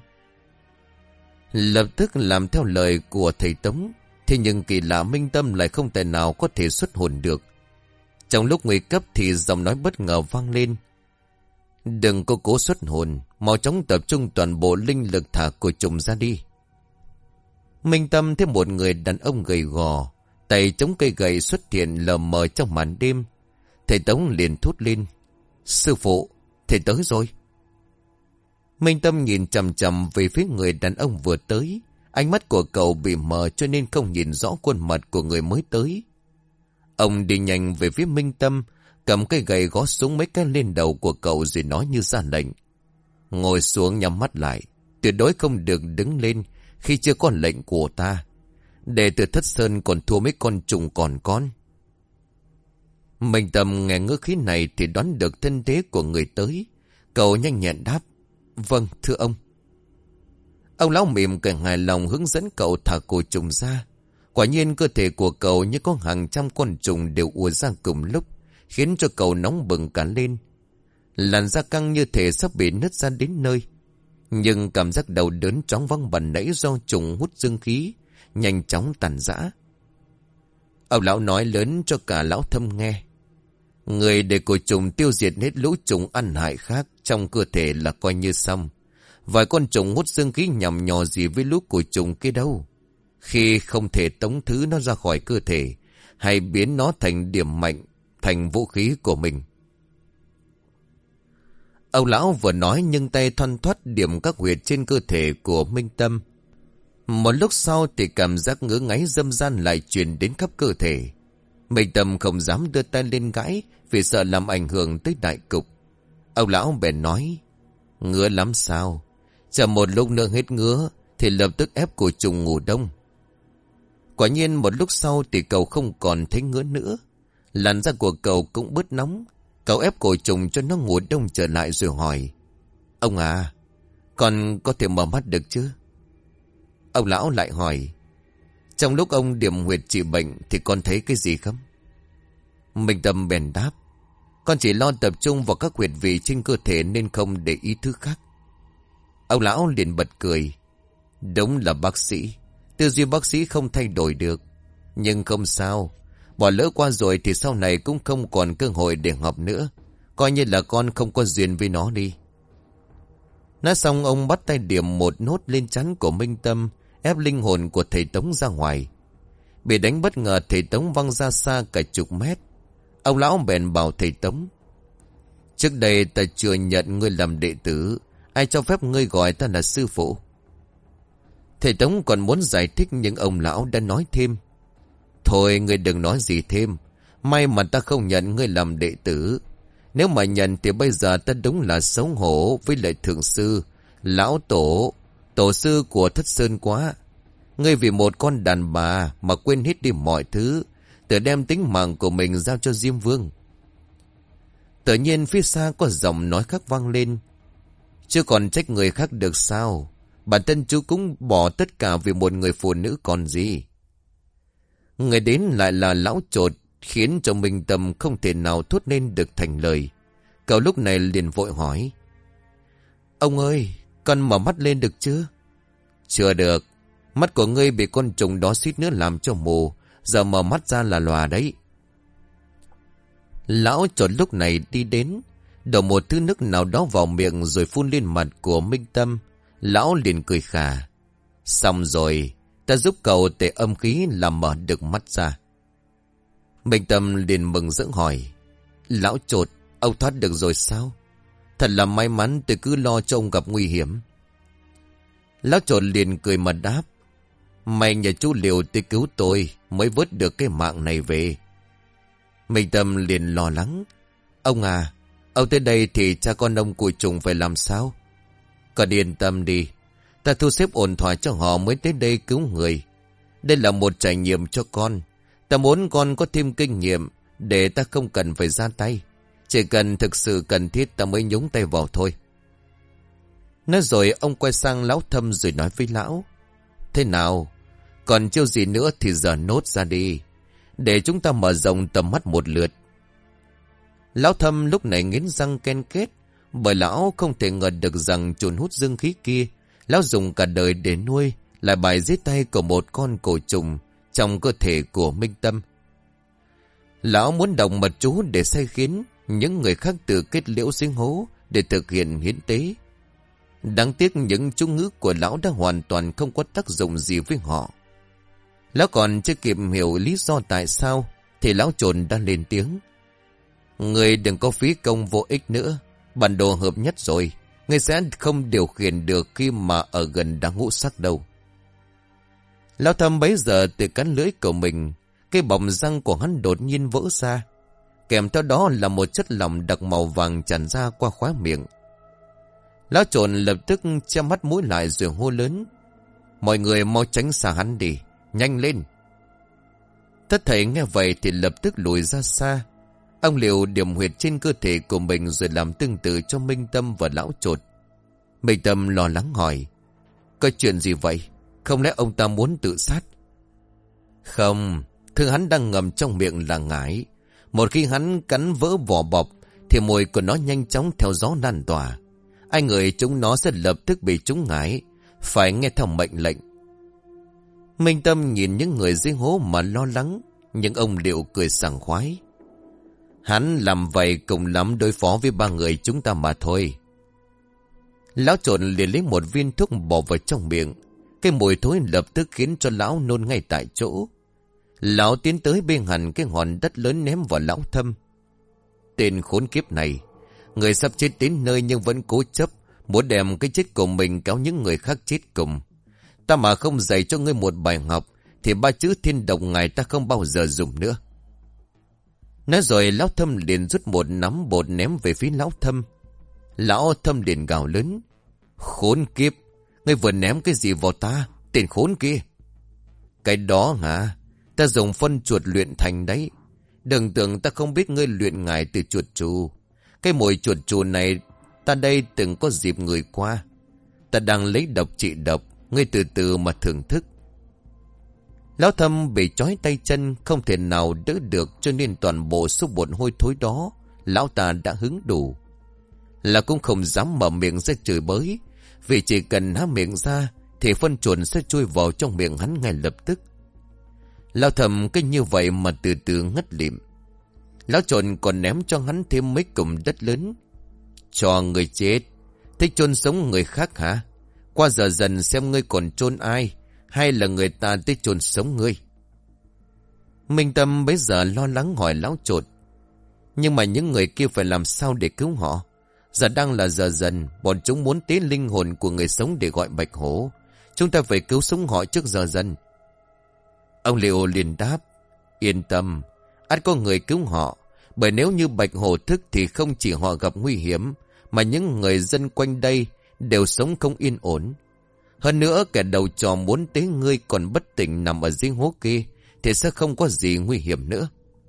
Lập tức làm theo lời của thầy Tống. Thế nhưng kỳ lạ Minh Tâm lại không thể nào có thể xuất hồn được. Trong lúc nguy cấp thì giọng nói bất ngờ vang lên. Đừng có cố xuất hồn, mau chóng tập trung toàn bộ linh lực thả của trùng ra đi. Minh Tâm thấy một người đàn ông gầy gò, tay chống cây gậy xuất hiện lờ mờ trong màn đêm. Thầy Tống liền thốt lên. Sư phụ, thầy tới rồi. Minh Tâm nhìn chằm chằm về phía người đàn ông vừa tới. Ánh mắt của cậu bị mờ cho nên không nhìn rõ khuôn mặt của người mới tới. Ông đi nhanh về phía Minh Tâm, cầm cây gậy gõ xuống mấy cái lên đầu của cậu rồi nói như ra lệnh. Ngồi xuống nhắm mắt lại, tuyệt đối không được đứng lên khi chưa có lệnh của ta. Đệ tử Thất Sơn còn thua mấy con trùng còn con. Minh Tâm nghe ngữ khí này thì đoán được thân thế của người tới. Cậu nhanh nhẹn đáp. Vâng, thưa ông. Ông lão mỉm cười hài lòng hướng dẫn cậu thả cổ trùng ra. Quả nhiên cơ thể của cậu như có hàng trăm con trùng đều ùa ra cùng lúc, khiến cho cậu nóng bừng cả lên. Làn da căng như thể sắp bị nứt ra đến nơi. Nhưng cảm giác đầu đớn chóng vắng bần nãy do trùng hút dương khí nhanh chóng tàn rã. Ông lão nói lớn cho cả lão thâm nghe. Người để cổ trùng tiêu diệt hết lũ trùng ăn hại khác trong cơ thể là coi như xong. Vài con trùng hút dương khí nhằm nhò gì với lũ cổ trùng kia đâu. Khi không thể tống thứ nó ra khỏi cơ thể, hay biến nó thành điểm mạnh, thành vũ khí của mình. Ông lão vừa nói nhưng tay thoăn thoắt điểm các huyệt trên cơ thể của Minh Tâm. Một lúc sau thì cảm giác ngứa ngáy dâm gian lại truyền đến khắp cơ thể. Minh Tâm không dám đưa tay lên gãi vì sợ làm ảnh hưởng tới đại cục. Ông lão bèn nói, ngứa lắm sao? Chờ một lúc nữa hết ngứa thì lập tức ép cổ trùng ngủ đông. Quả nhiên một lúc sau thì cậu không còn thấy ngứa nữa. Làn da của cậu cũng bớt nóng. Cậu ép cổ trùng cho nó ngủ đông trở lại rồi hỏi, ông à, con có thể mở mắt được chứ? Ông lão lại hỏi, trong lúc ông điểm huyệt trị bệnh thì con thấy cái gì không? Minh Tâm bèn đáp, con chỉ lo tập trung vào các huyệt vị trên cơ thể nên không để ý thứ khác. Ông lão liền bật cười, đúng là bác sĩ, tư duy bác sĩ không thay đổi được. Nhưng không sao, bỏ lỡ qua rồi thì sau này cũng không còn cơ hội để học nữa. Coi như là con không có duyên với nó đi. Nói xong ông bắt tay điểm một nốt lên trán của Minh Tâm, ép linh hồn của thầy Tống ra ngoài. Bị đánh bất ngờ thầy Tống văng ra xa cả chục mét. Ông lão bèn bảo thầy Tống, trước đây ta chưa nhận ngươi làm đệ tử, ai cho phép ngươi gọi ta là sư phụ? Thầy Tống còn muốn giải thích nhưng ông lão đã nói thêm, thôi ngươi đừng nói gì thêm. May mà ta không nhận ngươi làm đệ tử. Nếu mà nhận thì bây giờ ta đúng là xấu hổ với lại thượng sư, lão tổ, tổ sư của Thất Sơn quá. Ngươi vì một con đàn bà mà quên hết đi mọi thứ, tự đem tính mạng của mình giao cho Diêm Vương. Tự nhiên phía xa có giọng nói khác vang lên, chứ còn trách người khác được sao? Bản thân chú cũng bỏ tất cả vì một người phụ nữ còn gì. Người đến lại là lão Chột, khiến cho Minh Tâm không thể nào thốt nên được thành lời. Cậu lúc này liền vội hỏi, ông ơi, con mở mắt lên được chưa? Chưa được, mắt của ngươi bị con trùng đó suýt nữa làm cho mù, giờ mở mắt ra là lòa đấy. Lão Chột lúc này đi đến, đổ một thứ nước nào đó vào miệng rồi phun lên mặt của Minh Tâm. Lão liền cười khà, xong rồi, ta giúp cậu tẩy âm khí làm mở được mắt ra. Minh Tâm liền mừng rỡ hỏi, lão Chột, ông thoát được rồi sao? Thật là may mắn, tôi cứ lo cho ông gặp nguy hiểm. Lão Chột liền cười mà đáp, may nhờ chú Liều tới cứu tôi mới vớt được cái mạng này về. Minh Tâm liền lo lắng, ông à, ông tới đây thì cha con ông cùi trùng phải làm sao? Con yên tâm đi, ta thu xếp ổn thỏa cho họ mới tới đây cứu người. Đây là một trải nghiệm cho con. Ta muốn con có thêm kinh nghiệm để ta không cần phải ra tay. Chỉ cần thực sự cần thiết ta mới nhúng tay vào thôi. Nói rồi ông quay sang Lão Thâm rồi nói với lão. Thế nào? Còn chiêu gì nữa thì giờ nốt ra đi. Để chúng ta mở rộng tầm mắt một lượt. Lão Thâm lúc này nghiến răng ken kết. Bởi lão không thể ngờ được rằng chuồn hút dương khí kia lão dùng cả đời để nuôi, lại bài giết tay của một con cổ trùng trong cơ thể của Minh Tâm. Lão muốn động mật chú để sai khiến những người khác tự kết liễu sinh hố để thực hiện hiến tế. Đáng tiếc những chú ngữ của lão đã hoàn toàn không có tác dụng gì với họ. Lão còn chưa kịp hiểu lý do tại sao thì lão trồn đã lên tiếng. Người đừng có phí công vô ích nữa. Bản đồ hợp nhất rồi. Người sẽ không điều khiển được khi mà ở gần đá ngũ sắc đâu. Lão Thâm bấy giờ từ cắn lưỡi của mình, cái bọng răng của hắn đột nhiên vỡ ra. Kèm theo đó là một chất lỏng đặc màu vàng tràn ra qua khóe miệng. Lão trồn lập tức che mắt mũi lại rồi hô lớn. Mọi người mau tránh xa hắn đi. Nhanh lên. Tất thảy nghe vậy thì lập tức lùi ra xa. Ông Liều điểm huyệt trên cơ thể của mình rồi làm tương tự cho Minh Tâm và lão trột. Minh Tâm lo lắng hỏi. Có chuyện gì vậy? Không lẽ ông ta muốn tự sát? Không, thứ hắn đang ngầm trong miệng là ngải. Một khi hắn cắn vỡ vỏ bọc thì mùi của nó nhanh chóng theo gió lan tỏa. Ai ngờ chúng nó sẽ lập tức bị trúng ngải, phải nghe theo mệnh lệnh. Minh Tâm nhìn những người dưới hố mà lo lắng, nhưng ông Liều cười sảng khoái. Hắn làm vậy cùng lắm đối phó với ba người chúng ta mà thôi. Lão trộn liền lấy một viên thuốc bỏ vào trong miệng. Cái mùi thối lập tức khiến cho lão nôn ngay tại chỗ. Lão tiến tới bên hẳn cái hòn đất lớn ném vào Lão Thâm. Tên khốn kiếp này, người sắp chết đến nơi nhưng vẫn cố chấp muốn đem cái chết của mình kéo những người khác chết cùng. Ta mà không dạy cho ngươi một bài học thì ba chữ thiên độc ngài ta không bao giờ dùng nữa. Nói rồi Lão Thâm liền rút một nắm bột ném về phía Lão Thâm. Lão Thâm liền gào lớn. Khốn kiếp, ngươi vừa ném cái gì vào ta, tên khốn kia? Cái đó hả? Ta dùng phân chuột luyện thành đấy. Đừng tưởng ta không biết ngươi luyện ngài từ chuột trù. Cái mồi chuột trù này ta đây từng có dịp người qua. Ta đang lấy độc trị độc, ngươi từ từ mà thưởng thức. Lão Thâm bị trói tay chân không thể nào đỡ được, cho nên toàn bộ số bột hôi thối đó lão ta đã hứng đủ. Là cũng không dám mở miệng ra chửi bới, vì chỉ cần há miệng ra thì phân chuột sẽ chui vào trong miệng hắn ngay lập tức. Lão Thâm cứ như vậy mà từ từ ngất lịm. Lão trộn còn ném cho hắn thêm mấy cụm đất lớn. Cho người chết, thích chôn sống người khác hả? Qua giờ dần xem ngươi còn chôn ai, hay là người ta tới chôn sống ngươi? Minh Tâm bấy giờ lo lắng hỏi lão trột. Nhưng mà những người kia phải làm sao để cứu họ? Giờ đang là giờ dần, bọn chúng muốn tế linh hồn của người sống để gọi Bạch Hổ. Chúng ta phải cứu sống họ trước giờ dần. Ông Liêu liền đáp. Yên tâm, ắt có người cứu họ. Bởi nếu như Bạch Hổ thức thì không chỉ họ gặp nguy hiểm, mà những người dân quanh đây đều sống không yên ổn. Hơn nữa kẻ đầu trò muốn tế ngươi còn bất tỉnh nằm ở dưới hố kia thì sẽ không có gì nguy hiểm nữa.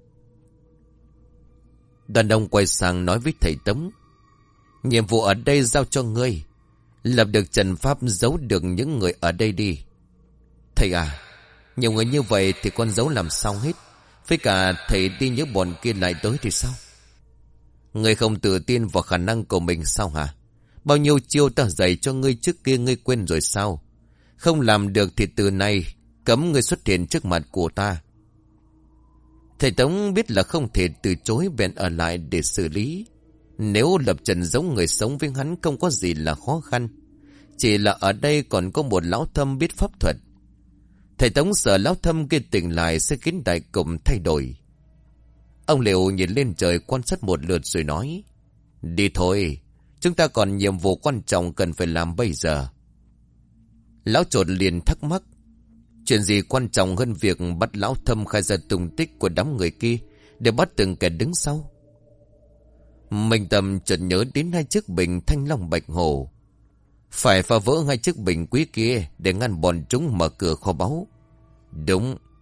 Đàn ông quay sang nói với thầy Tống. Nhiệm vụ ở đây giao cho ngươi. Lập được trận pháp giấu được những người ở đây đi. Thầy à, nhiều người như vậy thì con giấu làm sao hết. Với cả thầy đi nhớ bọn kia lại tới thì sao? Ngươi không tự tin vào khả năng của mình sao hả? Bao nhiêu chiêu ta dạy cho ngươi trước kia ngươi quên rồi sao? Không làm được thì từ nay cấm ngươi xuất hiện trước mặt của ta. Thầy Tống biết là không thể từ chối, bèn ở lại để xử lý. Nếu lập trận giống người sống với hắn không có gì là khó khăn. Chỉ là ở đây còn có một lão thâm biết pháp thuật. Thầy Tống sợ lão thâm kia tỉnh lại sẽ khiến đại cục thay đổi. Ông Liêu nhìn lên trời quan sát một lượt rồi nói. Đi thôi, chúng ta còn nhiệm vụ quan trọng cần phải làm bây giờ. Lão trột liền thắc mắc. Chuyện gì quan trọng hơn việc bắt lão thâm khai ra tung tích của đám người kia để bắt từng kẻ đứng sau? Minh Tâm chợt nhớ đến hai chiếc bình thanh long bạch hổ. Phải phá vỡ hai chiếc bình quý kia để ngăn bọn chúng mở cửa kho báu. Đúng,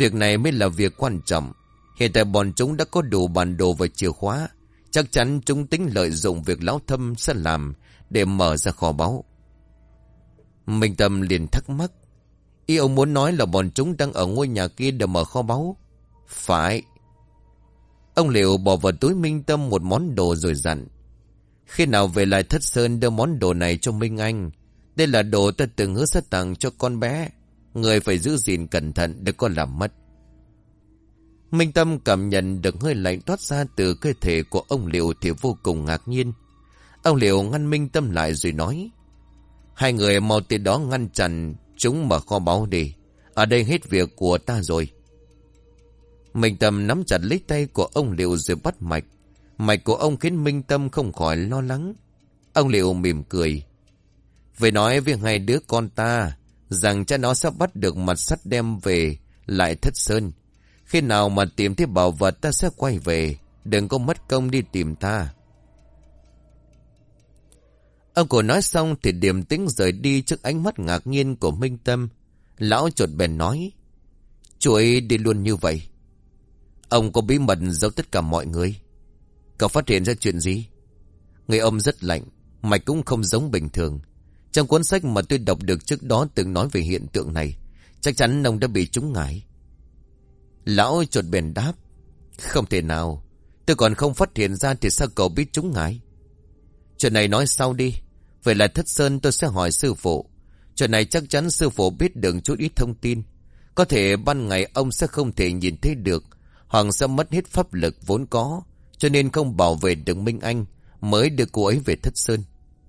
Việc này mới là việc quan trọng. Hiện tại bọn chúng đã có đủ bản đồ và chìa khóa. Chắc chắn chúng tính lợi dụng việc Lão Thâm sẽ làm để mở ra kho báu. Minh Tâm liền thắc mắc. Ý ông muốn nói là bọn chúng đang ở ngôi nhà kia để mở kho báu? Phải. Ông Liệu bỏ vào túi Minh Tâm một món đồ rồi dặn. Khi nào về lại Thất Sơn đưa món đồ này cho Minh Anh. Đây là đồ ta từng hứa sẽ tặng cho con bé. Người phải giữ gìn cẩn thận để con làm mất. Minh Tâm cảm nhận được hơi lạnh toát ra từ cơ thể của ông Liệu thì vô cùng ngạc nhiên. Ông Liệu ngăn Minh Tâm lại rồi nói. Hai người mau tới đó ngăn chặn chúng mở kho báu đi. Ở đây hết việc của ta rồi. Minh Tâm nắm chặt lấy tay của ông Liệu rồi bắt mạch. Mạch của ông khiến Minh Tâm không khỏi lo lắng. Ông Liệu mỉm cười. Về nói với hai đứa con ta rằng cha nó sẽ bắt được Mặt Sắt đem về lại Thất Sơn. Khi nào mà tìm thấy bảo vật ta sẽ quay về. Đừng có mất công đi tìm ta. Ông cổ nói xong thì điềm tĩnh rời đi trước ánh mắt ngạc nhiên của Minh Tâm. Lão chột bèn nói. Chú ấy đi luôn như vậy. Ông có bí mật giấu tất cả mọi người. Cậu phát hiện ra chuyện gì? Người ông rất lạnh, mạch cũng không giống bình thường. Trong cuốn sách mà tôi đọc được trước đó từng nói về hiện tượng này. Chắc chắn ông đã bị trúng ngải. Lão chột bèn đáp. Không thể nào. Tôi còn không phát hiện ra thì sao cậu biết trúng ngải? Chuyện này nói sau đi. Vậy là Thất Sơn tôi sẽ hỏi sư phụ. Chuyện này chắc chắn sư phụ biết được chút ít thông tin. Có thể ban ngày ông sẽ không thể nhìn thấy được, hoặc sẽ mất hết pháp lực vốn có, cho nên không bảo vệ được Minh Anh, mới đưa cô ấy về Thất Sơn.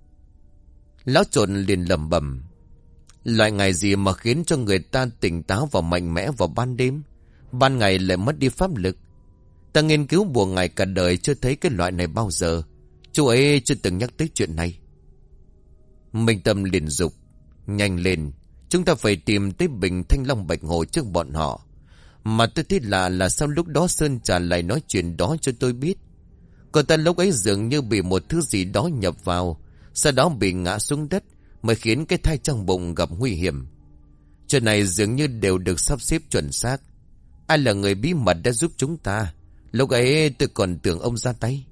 Lão trộn liền lẩm bẩm. Loại ngày gì mà khiến cho người ta tỉnh táo và mạnh mẽ vào ban đêm, ban ngày lại mất đi pháp lực? Ta nghiên cứu bùa ngải cả đời chưa thấy cái loại này bao giờ. Chú ấy chưa từng nhắc tới chuyện này. Minh Tâm liền dục. Nhanh lên, chúng ta phải tìm tới bình Thanh Long Bạch Hồ trước bọn họ. Mà tôi thấy lạ là sao lúc đó Sơn Trà lại nói chuyện đó cho tôi biết. Cô ta lúc ấy dường như bị một thứ gì đó nhập vào, sau đó bị ngã xuống đất, mới khiến cái thai trong bụng gặp nguy hiểm. Chuyện này dường như đều được sắp xếp chuẩn xác. Ai là người bí mật đã giúp chúng ta? Lúc ấy tôi còn tưởng ông ra tay.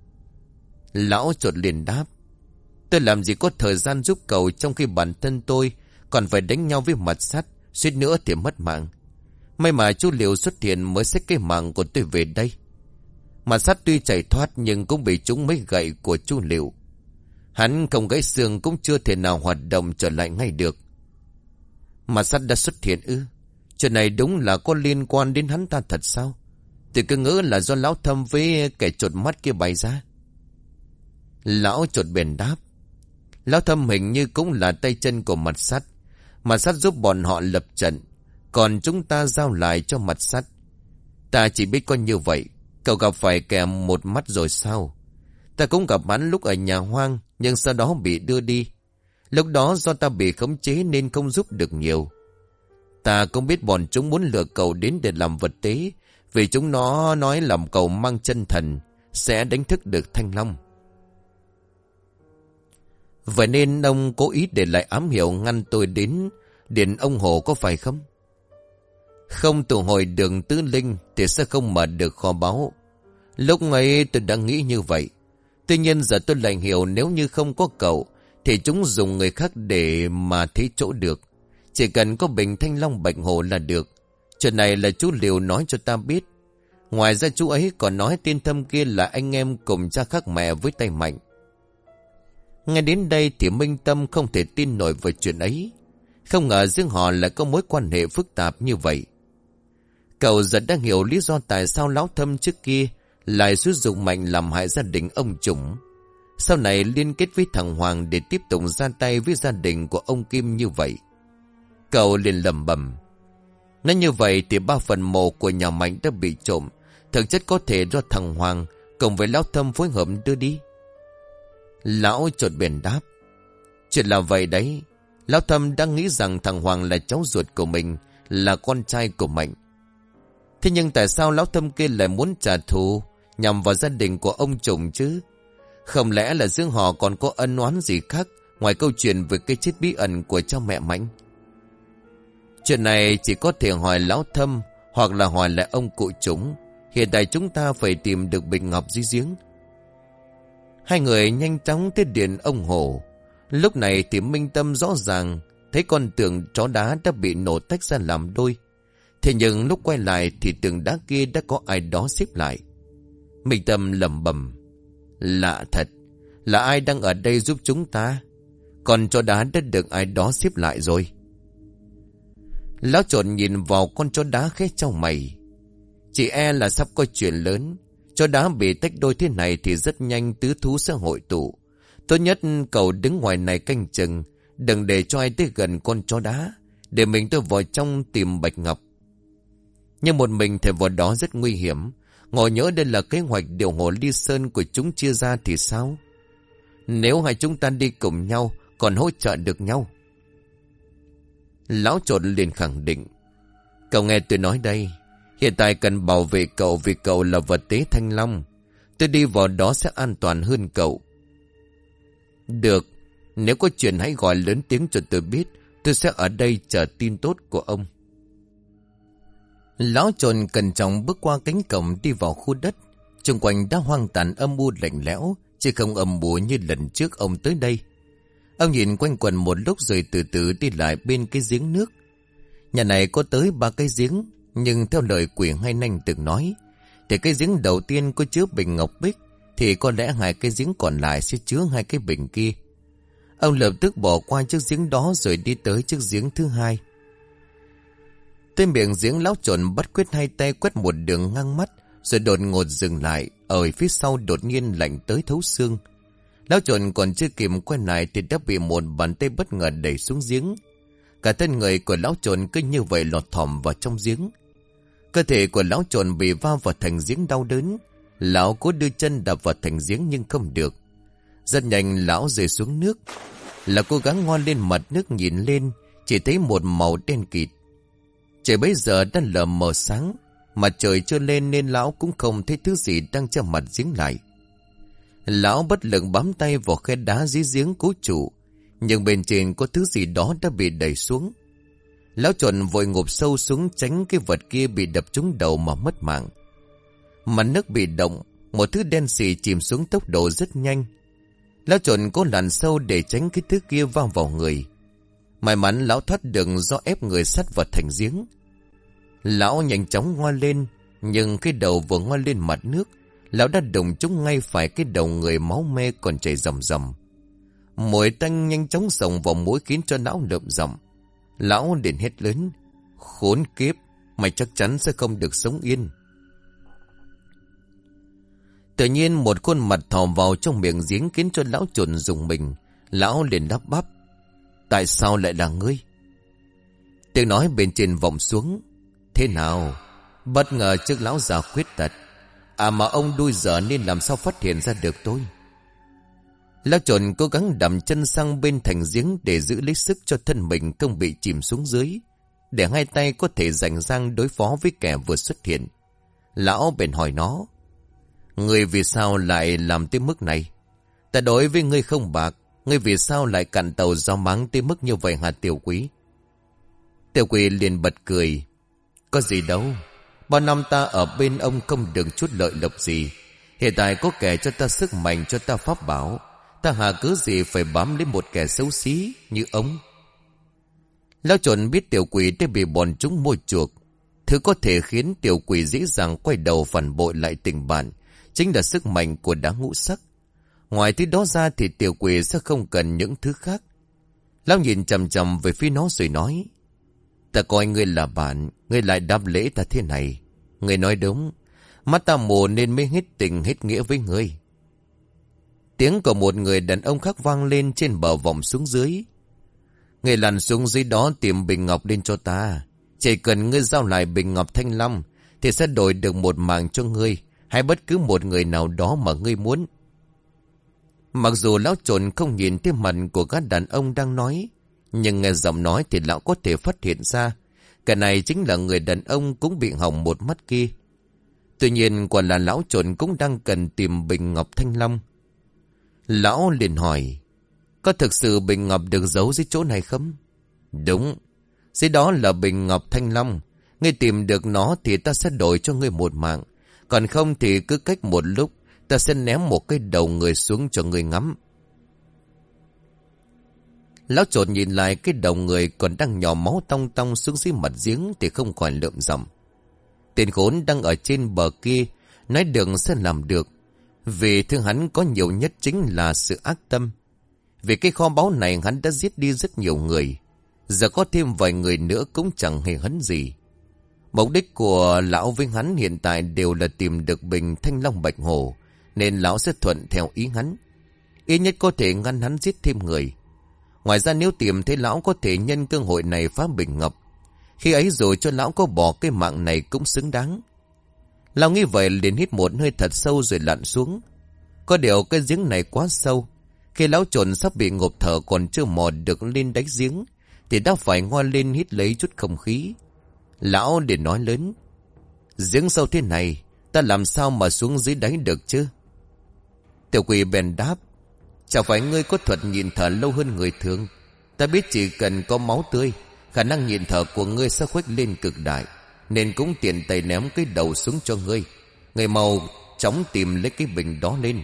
Lão chột liền đáp. Tôi làm gì có thời gian giúp cậu trong khi bản thân tôi còn phải đánh nhau với Mặt Sắt, suýt nữa thì mất mạng. May mà chú Liệu xuất hiện mới xách cái mạng của tôi về đây. Mặt Sắt tuy chạy thoát nhưng cũng bị trúng mấy gậy của chú Liệu. Hắn không gãy xương cũng chưa thể nào hoạt động trở lại ngay được. Mặt Sắt đã xuất hiện ư? Chuyện này đúng là có liên quan đến hắn ta thật sao? Tôi cứ ngỡ là do Lão Thâm với kẻ chột mắt kia bày ra. Lão chột bèn đáp. Lão Thâm hình như cũng là tay chân của Mặt Sắt. Mặt Sắt giúp bọn họ lập trận, còn chúng ta giao lại cho Mặt Sắt. Ta chỉ biết có như vậy. Cậu gặp phải kẻ một mắt rồi sao? Ta cũng gặp hắn lúc ở nhà hoang, nhưng sau đó bị đưa đi. Lúc đó do ta bị khống chế nên không giúp được nhiều. Ta cũng biết bọn chúng muốn lừa cậu đến để làm vật tế, vì chúng nó nói làm cậu mang chân thần sẽ đánh thức được Thanh Long. Vậy nên ông cố ý để lại ám hiệu ngăn tôi đến điện ông Hồ có phải không? Không tụ hồi đường tứ linh thì sẽ không mở được kho báu. Lúc ấy tôi đã nghĩ như vậy. Tuy nhiên giờ tôi lại hiểu nếu như không có cậu thì chúng dùng người khác để mà thấy chỗ được. Chỉ cần có bình Thanh Long Bạch Hồ là được. Chuyện này là chú Liều nói cho ta biết. Ngoài ra chú ấy còn nói tên Thâm kia là anh em cùng cha khác mẹ với tay mạnh. Ngay đến đây thì Minh Tâm không thể tin nổi về chuyện ấy. Không ngờ riêng họ lại có mối quan hệ phức tạp như vậy. Cậu giờ đang hiểu lý do tại sao Lão Thâm trước kia lại sử dụng mạnh làm hại gia đình ông Trùng. Sau này liên kết với thằng Hoàng để tiếp tục ra tay với gia đình của ông Kim như vậy. Cậu liền lẩm bẩm. Nói như vậy thì ba phần mộ của nhà Mạnh đã bị trộm. Thực chất có thể do thằng Hoàng cùng với Lão Thâm phối hợp đưa đi. Lão chột bèn đáp. Chuyện là vậy đấy. Lão Thâm đang nghĩ rằng thằng Hoàng là cháu ruột của mình, là con trai của Mạnh. Thế nhưng tại sao Lão Thâm kia lại muốn trả thù nhằm vào gia đình của ông Trùng chứ? Không lẽ là giữa họ còn có ân oán gì khác ngoài câu chuyện về cái chết bí ẩn của cha mẹ Mạnh? Chuyện này chỉ có thể hỏi Lão Thâm hoặc là hỏi lại ông cụ chúng. Hiện tại chúng ta phải tìm được bình ngọc dưới giếng. Hai người nhanh chóng tới điện ông Hồ. Lúc này thì Minh Tâm rõ ràng thấy con tường chó đá đã bị nổ tách ra làm đôi. Thế nhưng lúc quay lại thì tường đá kia đã có ai đó xếp lại. Minh Tâm lẩm bẩm: lạ thật, là ai đang ở đây giúp chúng ta? Con chó đá đã được ai đó xếp lại rồi. Lão Trộn nhìn vào con chó đá khẽ chau mày. Chỉ e là sắp có chuyện lớn. Chó đá bị tách đôi thế này thì rất nhanh tứ thú sẽ hội tụ. Tốt nhất cậu đứng ngoài này canh chừng, đừng để cho ai tới gần con chó đá, để mình tôi vào trong tìm Bạch Ngọc. Nhưng một mình thì vào đó rất nguy hiểm. Ngồi nhớ đây là kế hoạch điều hồ ly sơn của chúng chia ra thì sao? Nếu hai chúng ta đi cùng nhau, còn hỗ trợ được nhau. Lão Trộn liền khẳng định: cậu nghe tôi nói đây, hiện tại cần bảo vệ cậu vì cậu là vật tế Thanh Long. Tôi đi vào đó sẽ an toàn hơn cậu. Được, nếu có chuyện hãy gọi lớn tiếng cho tôi biết. Tôi sẽ ở đây chờ tin tốt của ông. Lão Trộn cẩn trọng bước qua cánh cổng đi vào khu đất. Xung quanh đã hoang tàn âm u lạnh lẽo, chứ không âm u như lần trước ông tới đây. Ông nhìn quanh quần một lúc rồi từ từ đi lại bên cái giếng nước. Nhà này có tới ba cái giếng, nhưng theo lời quỷ Hai Nanh từng nói, thì cái giếng đầu tiên có chứa bình ngọc bích, thì có lẽ hai cái giếng còn lại sẽ chứa hai cái bình kia. Ông lập tức bỏ qua chiếc giếng đó rồi đi tới chiếc giếng thứ hai. Tới miệng giếng, Lão Trộn bắt quyết hai tay quét một đường ngang mắt, rồi đột ngột dừng lại. Ở phía sau đột nhiên lạnh tới thấu xương. Lão Trộn còn chưa kịp quay lại thì đã bị một bàn tay bất ngờ đẩy xuống giếng. Cả thân người của Lão Trộn cứ như vậy lọt thỏm vào trong giếng. Cơ thể của Lão Trộn bị va vào thành giếng đau đớn. Lão cố đưa chân đạp vào thành giếng nhưng không được. Rất nhanh lão rơi xuống nước. Là cố gắng ngoi lên mặt nước nhìn lên, chỉ thấy một màu đen kịt. Trời bấy giờ đã lờ mờ sáng, mặt trời chưa lên nên lão cũng không thấy thứ gì đang che mặt giếng lại. Lão bất lực bám tay vào khe đá dưới giếng cố trụ, nhưng bên trên có thứ gì đó đã bị đẩy xuống. Lão Trộn vội ngụp sâu xuống tránh cái vật kia bị đập trúng đầu mà mất mạng. Mặt nước bị động, một thứ đen xì chìm xuống tốc độ rất nhanh. Lão Trộn cố lặn sâu để tránh cái thứ kia vào vào người. May mắn lão thoát được do ép người sắt vào thành giếng. Lão nhanh chóng ngoa lên, nhưng cái đầu vừa ngoa lên mặt nước, lão đã đụng trúng ngay phải cái đầu người máu me còn chảy rầm rầm. Mùi tanh nhanh chóng xông vào mũi khiến cho lão lợm giọng. Lão liền hét lớn: khốn kiếp, mày chắc chắn sẽ không được sống yên. Tự nhiên một khuôn mặt thò vào trong miệng giếng khiến cho Lão Trộn rùng mình. Lão liền đáp bắp: tại sao lại là ngươi? Tiếng nói bên trên vọng xuống: thế nào, bất ngờ trước lão già khuyết tật à, mà ông đuôi dở nên làm sao phát hiện ra được tôi? Lão Trộn cố gắng đầm chân sang bên thành giếng để giữ lấy sức cho thân mình không bị chìm xuống dưới, để hai tay có thể rảnh rang đối phó với kẻ vừa xuất hiện. Lão bèn hỏi nó: ngươi vì sao lại làm tới mức này? Ta đối với ngươi không bạc, ngươi vì sao lại cạn tàu do mắng tới mức như vậy hả Tiểu Quý? Tiểu Quý liền bật cười: có gì đâu, bao năm ta ở bên ông không được chút lợi lộc gì. Hiện tại có kẻ cho ta sức mạnh, cho ta pháp bảo, ta hà cứ gì phải bám lấy một kẻ xấu xí như ông. Lão Trộn biết Tiểu Quỷ đã bị bọn chúng mua chuộc. Thứ có thể khiến Tiểu Quỷ dễ dàng quay đầu phản bội lại tình bạn chính là sức mạnh của đá ngũ sắc. Ngoài thứ đó ra thì Tiểu Quỷ sẽ không cần những thứ khác. Lão nhìn chằm chằm về phía nó rồi nói: ta coi ngươi là bạn, ngươi lại đáp lễ ta thế này. Ngươi nói đúng, mắt ta mù nên mới hết tình hết nghĩa với ngươi. Tiếng của một người đàn ông khác vang lên trên bờ vọng xuống dưới: ngươi lặn xuống dưới đó tìm bình ngọc lên cho ta. Chỉ cần ngươi giao lại bình ngọc Thanh Long thì sẽ đổi được một mạng cho ngươi, hay bất cứ một người nào đó mà ngươi muốn. Mặc dù Lão Trộn không nhìn thấy mặt của các đàn ông đang nói, nhưng nghe giọng nói thì lão có thể phát hiện ra cái này chính là người đàn ông cũng bị hỏng một mắt kia. Tuy nhiên quả là Lão Trộn cũng đang cần tìm bình ngọc Thanh Long. Lão liền hỏi: có thực sự bình ngọc được giấu dưới chỗ này không? Đúng, dưới đó là bình ngọc Thanh Long, Ngươi tìm được nó thì ta sẽ đổi cho ngươi một mạng. Còn không thì cứ cách một lúc ta sẽ ném một cái đầu người xuống cho ngươi ngắm. Lão chột nhìn lại cái đầu người còn đang nhỏ máu tong tong xuống dưới mặt giếng thì không khỏi lượm giọng. Tên khốn đang ở trên bờ kia nói được sẽ làm được. Vì thương hắn có nhiều nhất chính là sự ác tâm. Vì cái kho báu này hắn đã giết đi rất nhiều người. Giờ có thêm vài người nữa cũng chẳng hề hấn gì. Mục đích của lão với hắn hiện tại đều là tìm được bình Thanh Long Bạch Hổ, nên lão sẽ thuận theo ý hắn. Ít nhất có thể ngăn hắn giết thêm người. Ngoài ra nếu tìm thấy lão có thể nhân cơ hội này phá bình ngọc. Khi ấy rồi cho lão có bỏ cái mạng này cũng xứng đáng. Lão nghĩ vậy liền hít một hơi thật sâu rồi lặn xuống. Có điều cái giếng này quá sâu. Khi lão trồn sắp bị ngộp thở còn chưa mò được lên đáy giếng thì đã phải ngoan lên hít lấy chút không khí. Lão để nói lớn: giếng sâu thế này ta làm sao mà xuống dưới đáy được chứ? Tiểu quỷ bèn đáp: chẳng phải ngươi có thuật nhìn thở lâu hơn người thường. Ta biết chỉ cần có máu tươi, khả năng nhìn thở của ngươi sẽ khuếch lên cực đại, nên cũng tiện tay ném cái đầu xuống cho ngươi. Ngươi mau chóng tìm lấy cái bình đó lên.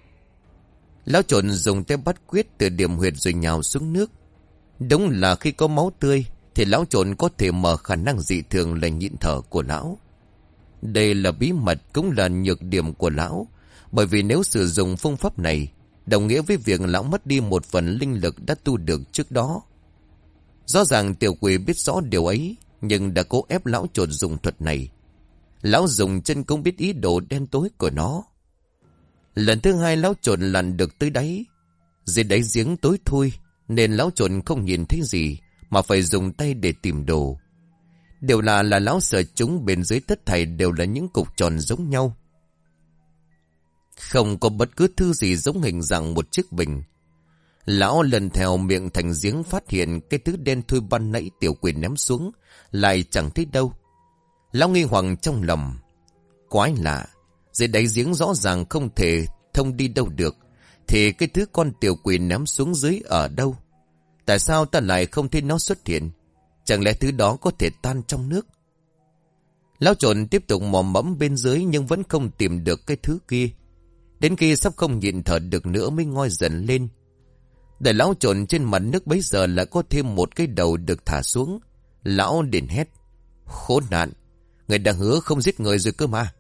Lão trồn dùng tay bắt quyết từ điểm huyệt rồi nhào xuống nước. Đúng là khi có máu tươi thì lão trồn có thể mở khả năng dị thường là nhịn thở của lão. Đây là bí mật cũng là nhược điểm của lão, bởi vì nếu sử dụng phương pháp này đồng nghĩa với việc lão mất đi một phần linh lực đã tu được trước đó. Rõ ràng tiểu quỷ biết rõ điều ấy, nhưng đã cố ép lão trồn dùng thuật này. Lão dùng chân cũng biết ý đồ đen tối của nó. Lần thứ hai lão trồn lặn được tới đáy. Dưới đáy giếng tối thui nên lão trồn không nhìn thấy gì, mà phải dùng tay để tìm đồ. Điều là là lão sợ chúng bên dưới tất thảy đều là những cục tròn giống nhau. Không có bất cứ thứ gì giống hình dạng một chiếc bình. Lão lần theo miệng thành giếng phát hiện cái thứ đen thui ban nãy tiểu quỷ ném xuống lại chẳng thấy đâu. Lão nghi hoặc trong lòng: quái lạ, dưới đáy giếng rõ ràng không thể thông đi đâu được, thì cái thứ con tiểu quỷ ném xuống dưới ở đâu? Tại sao ta lại không thấy nó xuất hiện? Chẳng lẽ thứ đó có thể tan trong nước? Lão trồn tiếp tục mò mẫm bên dưới nhưng vẫn không tìm được cái thứ kia. Đến khi sắp không nhịn thở được nữa mới ngoi dần lên. Để lão trồn trên mặt nước bấy giờ lại có thêm một cái đầu được thả xuống. Lão liền hét: khốn nạn, người đã hứa không giết người rồi cơ mà.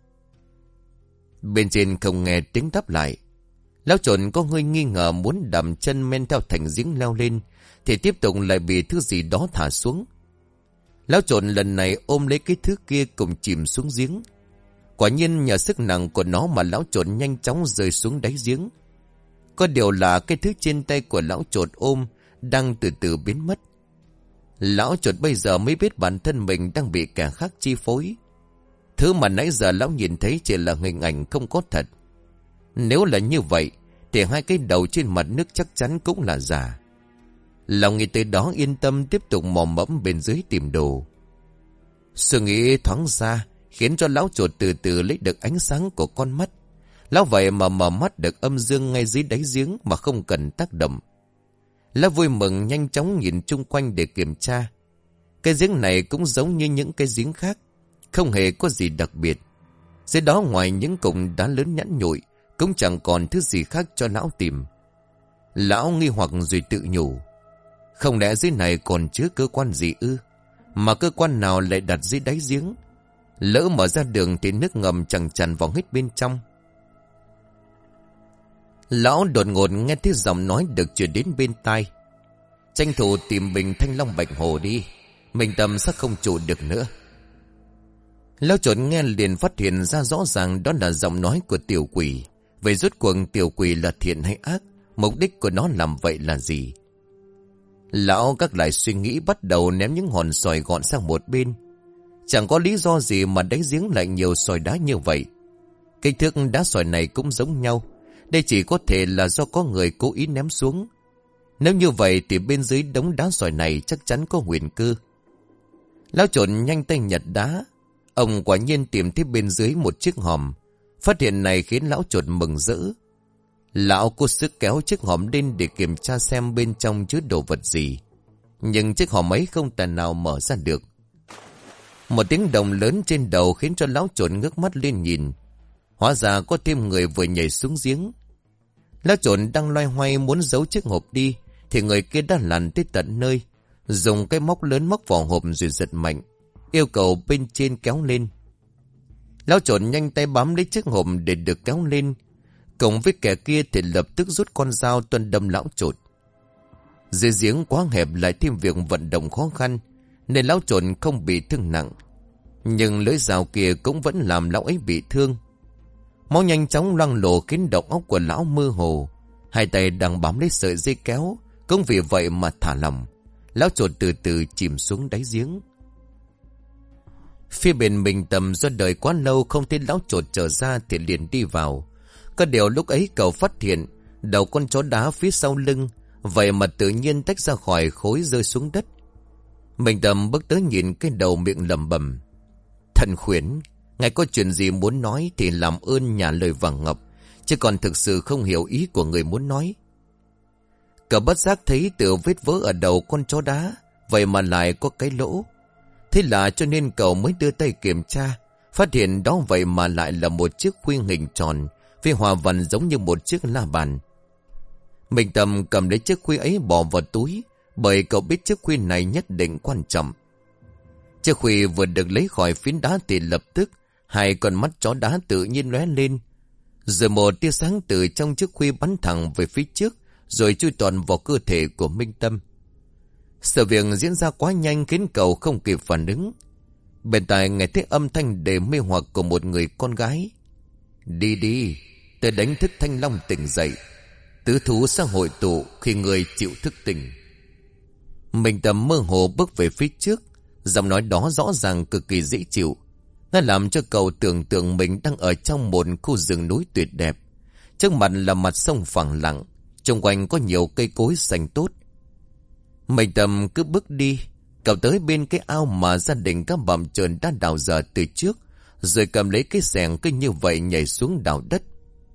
Bên trên không nghe tiếng đáp lại. Lão trồn có hơi nghi ngờ muốn đầm chân men theo thành giếng leo lên thì tiếp tục lại bị thứ gì đó thả xuống. Lão trồn lần này ôm lấy cái thứ kia cùng chìm xuống giếng. Quả nhiên nhờ sức nặng của nó mà lão trồn nhanh chóng rơi xuống đáy giếng. Có điều là cái thứ trên tay của lão trồn ôm đang từ từ biến mất. Lão trồn bây giờ mới biết bản thân mình đang bị kẻ khác chi phối. Thứ mà nãy giờ lão nhìn thấy chỉ là hình ảnh không có thật. Nếu là như vậy thì hai cái đầu trên mặt nước chắc chắn cũng là giả. Lòng nghĩ tới đó yên tâm tiếp tục mò mẫm bên dưới tìm đồ. Suy nghĩ thoáng ra khiến cho lão chuột từ từ lấy được ánh sáng của con mắt. Lão vậy mà mở mắt được âm dương ngay dưới đáy giếng mà không cần tác động. Lão vui mừng nhanh chóng nhìn chung quanh để kiểm tra. Cái giếng này cũng giống như những cái giếng khác, không hề có gì đặc biệt. Dưới đó ngoài những cục đá lớn nhẵn nhụi cũng chẳng còn thứ gì khác cho lão tìm. Lão nghi hoặc rồi tự nhủ: không lẽ dưới này còn chứa cơ quan gì ư? Mà cơ quan nào lại đặt dưới đáy giếng? Lỡ mở ra đường thì nước ngầm chẳng tràn vào hết bên trong. Lão đột ngột nghe thấy giọng nói được truyền đến bên tai: tranh thủ tìm bình Thanh Long Bạch Hổ đi, mình tâm sắp không trụ được nữa. Lão trộn nghe liền phát hiện ra rõ ràng đó là giọng nói của tiểu quỷ. Vậy rốt cuộc tiểu quỷ là thiện hay ác? Mục đích của nó làm vậy là gì? Lão các lại suy nghĩ, bắt đầu ném những hòn sỏi gọn sang một bên. Chẳng có lý do gì mà đáy giếng lại nhiều sỏi đá như vậy. Kích thước đá sỏi này cũng giống nhau. Đây chỉ có thể là do có người cố ý ném xuống. Nếu như vậy thì bên dưới đống đá sỏi này chắc chắn có huyền cơ. Lão trộn nhanh tay nhặt đá. Ông quả nhiên tìm thấy bên dưới một chiếc hòm. Phát hiện này khiến lão trộn mừng rỡ. Lão cố sức kéo chiếc hòm lên để kiểm tra xem bên trong chứa đồ vật gì. Nhưng chiếc hòm ấy không tài nào mở ra được. Một tiếng động lớn trên đầu khiến cho lão trộn ngước mắt lên nhìn. Hóa ra có thêm người vừa nhảy xuống giếng. Lão trộn đang loay hoay muốn giấu chiếc hộp đi, thì người kia đã lặn tới tận nơi, dùng cái móc lớn móc vào hộp rồi giật mạnh, yêu cầu bên trên kéo lên. Lão trộn nhanh tay bám lấy chiếc hộp để được kéo lên. Cùng với kẻ kia thì lập tức rút con dao tuân đâm lão trộn. Dưới giếng quá hẹp lại thêm việc vận động khó khăn, nên lão trộn không bị thương nặng. Nhưng lưỡi dao kia cũng vẫn làm lão ấy bị thương. Máu nhanh chóng loang lổ khiến đầu óc của lão mơ hồ. Hai tay đang bám lấy sợi dây kéo, cũng vì vậy mà thả lỏng. Lão trộn từ từ chìm xuống đáy giếng. Phía bên mình tầm do đợi quá lâu không thấy lão trộn trở ra thì liền đi vào. Có điều lúc ấy cậu phát hiện đầu con chó đá phía sau lưng, vậy mà tự nhiên tách ra khỏi khối rơi xuống đất. Mình tầm bước tới nhìn cái đầu miệng lẩm bẩm: Thần khuyển, ngài có chuyện gì muốn nói thì làm ơn nhả lời vàng ngọc, chứ còn thực sự không hiểu ý của người muốn nói. Cậu bất giác thấy từ vết vỡ ở đầu con chó đá, vậy mà lại có cái lỗ. Thế là cho nên cậu mới đưa tay kiểm tra, phát hiện đó vậy mà lại là một chiếc khuy hình tròn, với hoa văn giống như một chiếc la bàn. Mình tầm cầm lấy chiếc khuy ấy bỏ vào túi, bởi cậu biết chiếc khuy này nhất định quan trọng. Chiếc khuy vừa được lấy khỏi phiến đá thì lập tức hai con mắt chó đá tự nhiên lóe lên, rồi một tia sáng từ trong chiếc khuy bắn thẳng về phía trước, rồi chui toàn vào cơ thể của Minh Tâm. Sự việc diễn ra quá nhanh khiến cậu không kịp phản ứng. Bên tai nghe thấy âm thanh đầy mê hoặc của một người con gái: Đi đi, tôi đánh thức Thanh Long tỉnh dậy. Tứ thú sẽ hội tụ khi người chịu thức tỉnh. Mình Tâm mơ hồ bước về phía trước. Giọng nói đó rõ ràng cực kỳ dễ chịu. Nó làm cho cậu tưởng tượng mình đang ở trong một khu rừng núi tuyệt đẹp. Trước mặt là mặt sông phẳng lặng, xung quanh có nhiều cây cối xanh tốt. Mình Tâm cứ bước đi. Cậu tới bên cái ao mà gia đình các bầm trơn đã đào dở từ trước, rồi cầm lấy cái xẻng cứ như vậy nhảy xuống đào đất.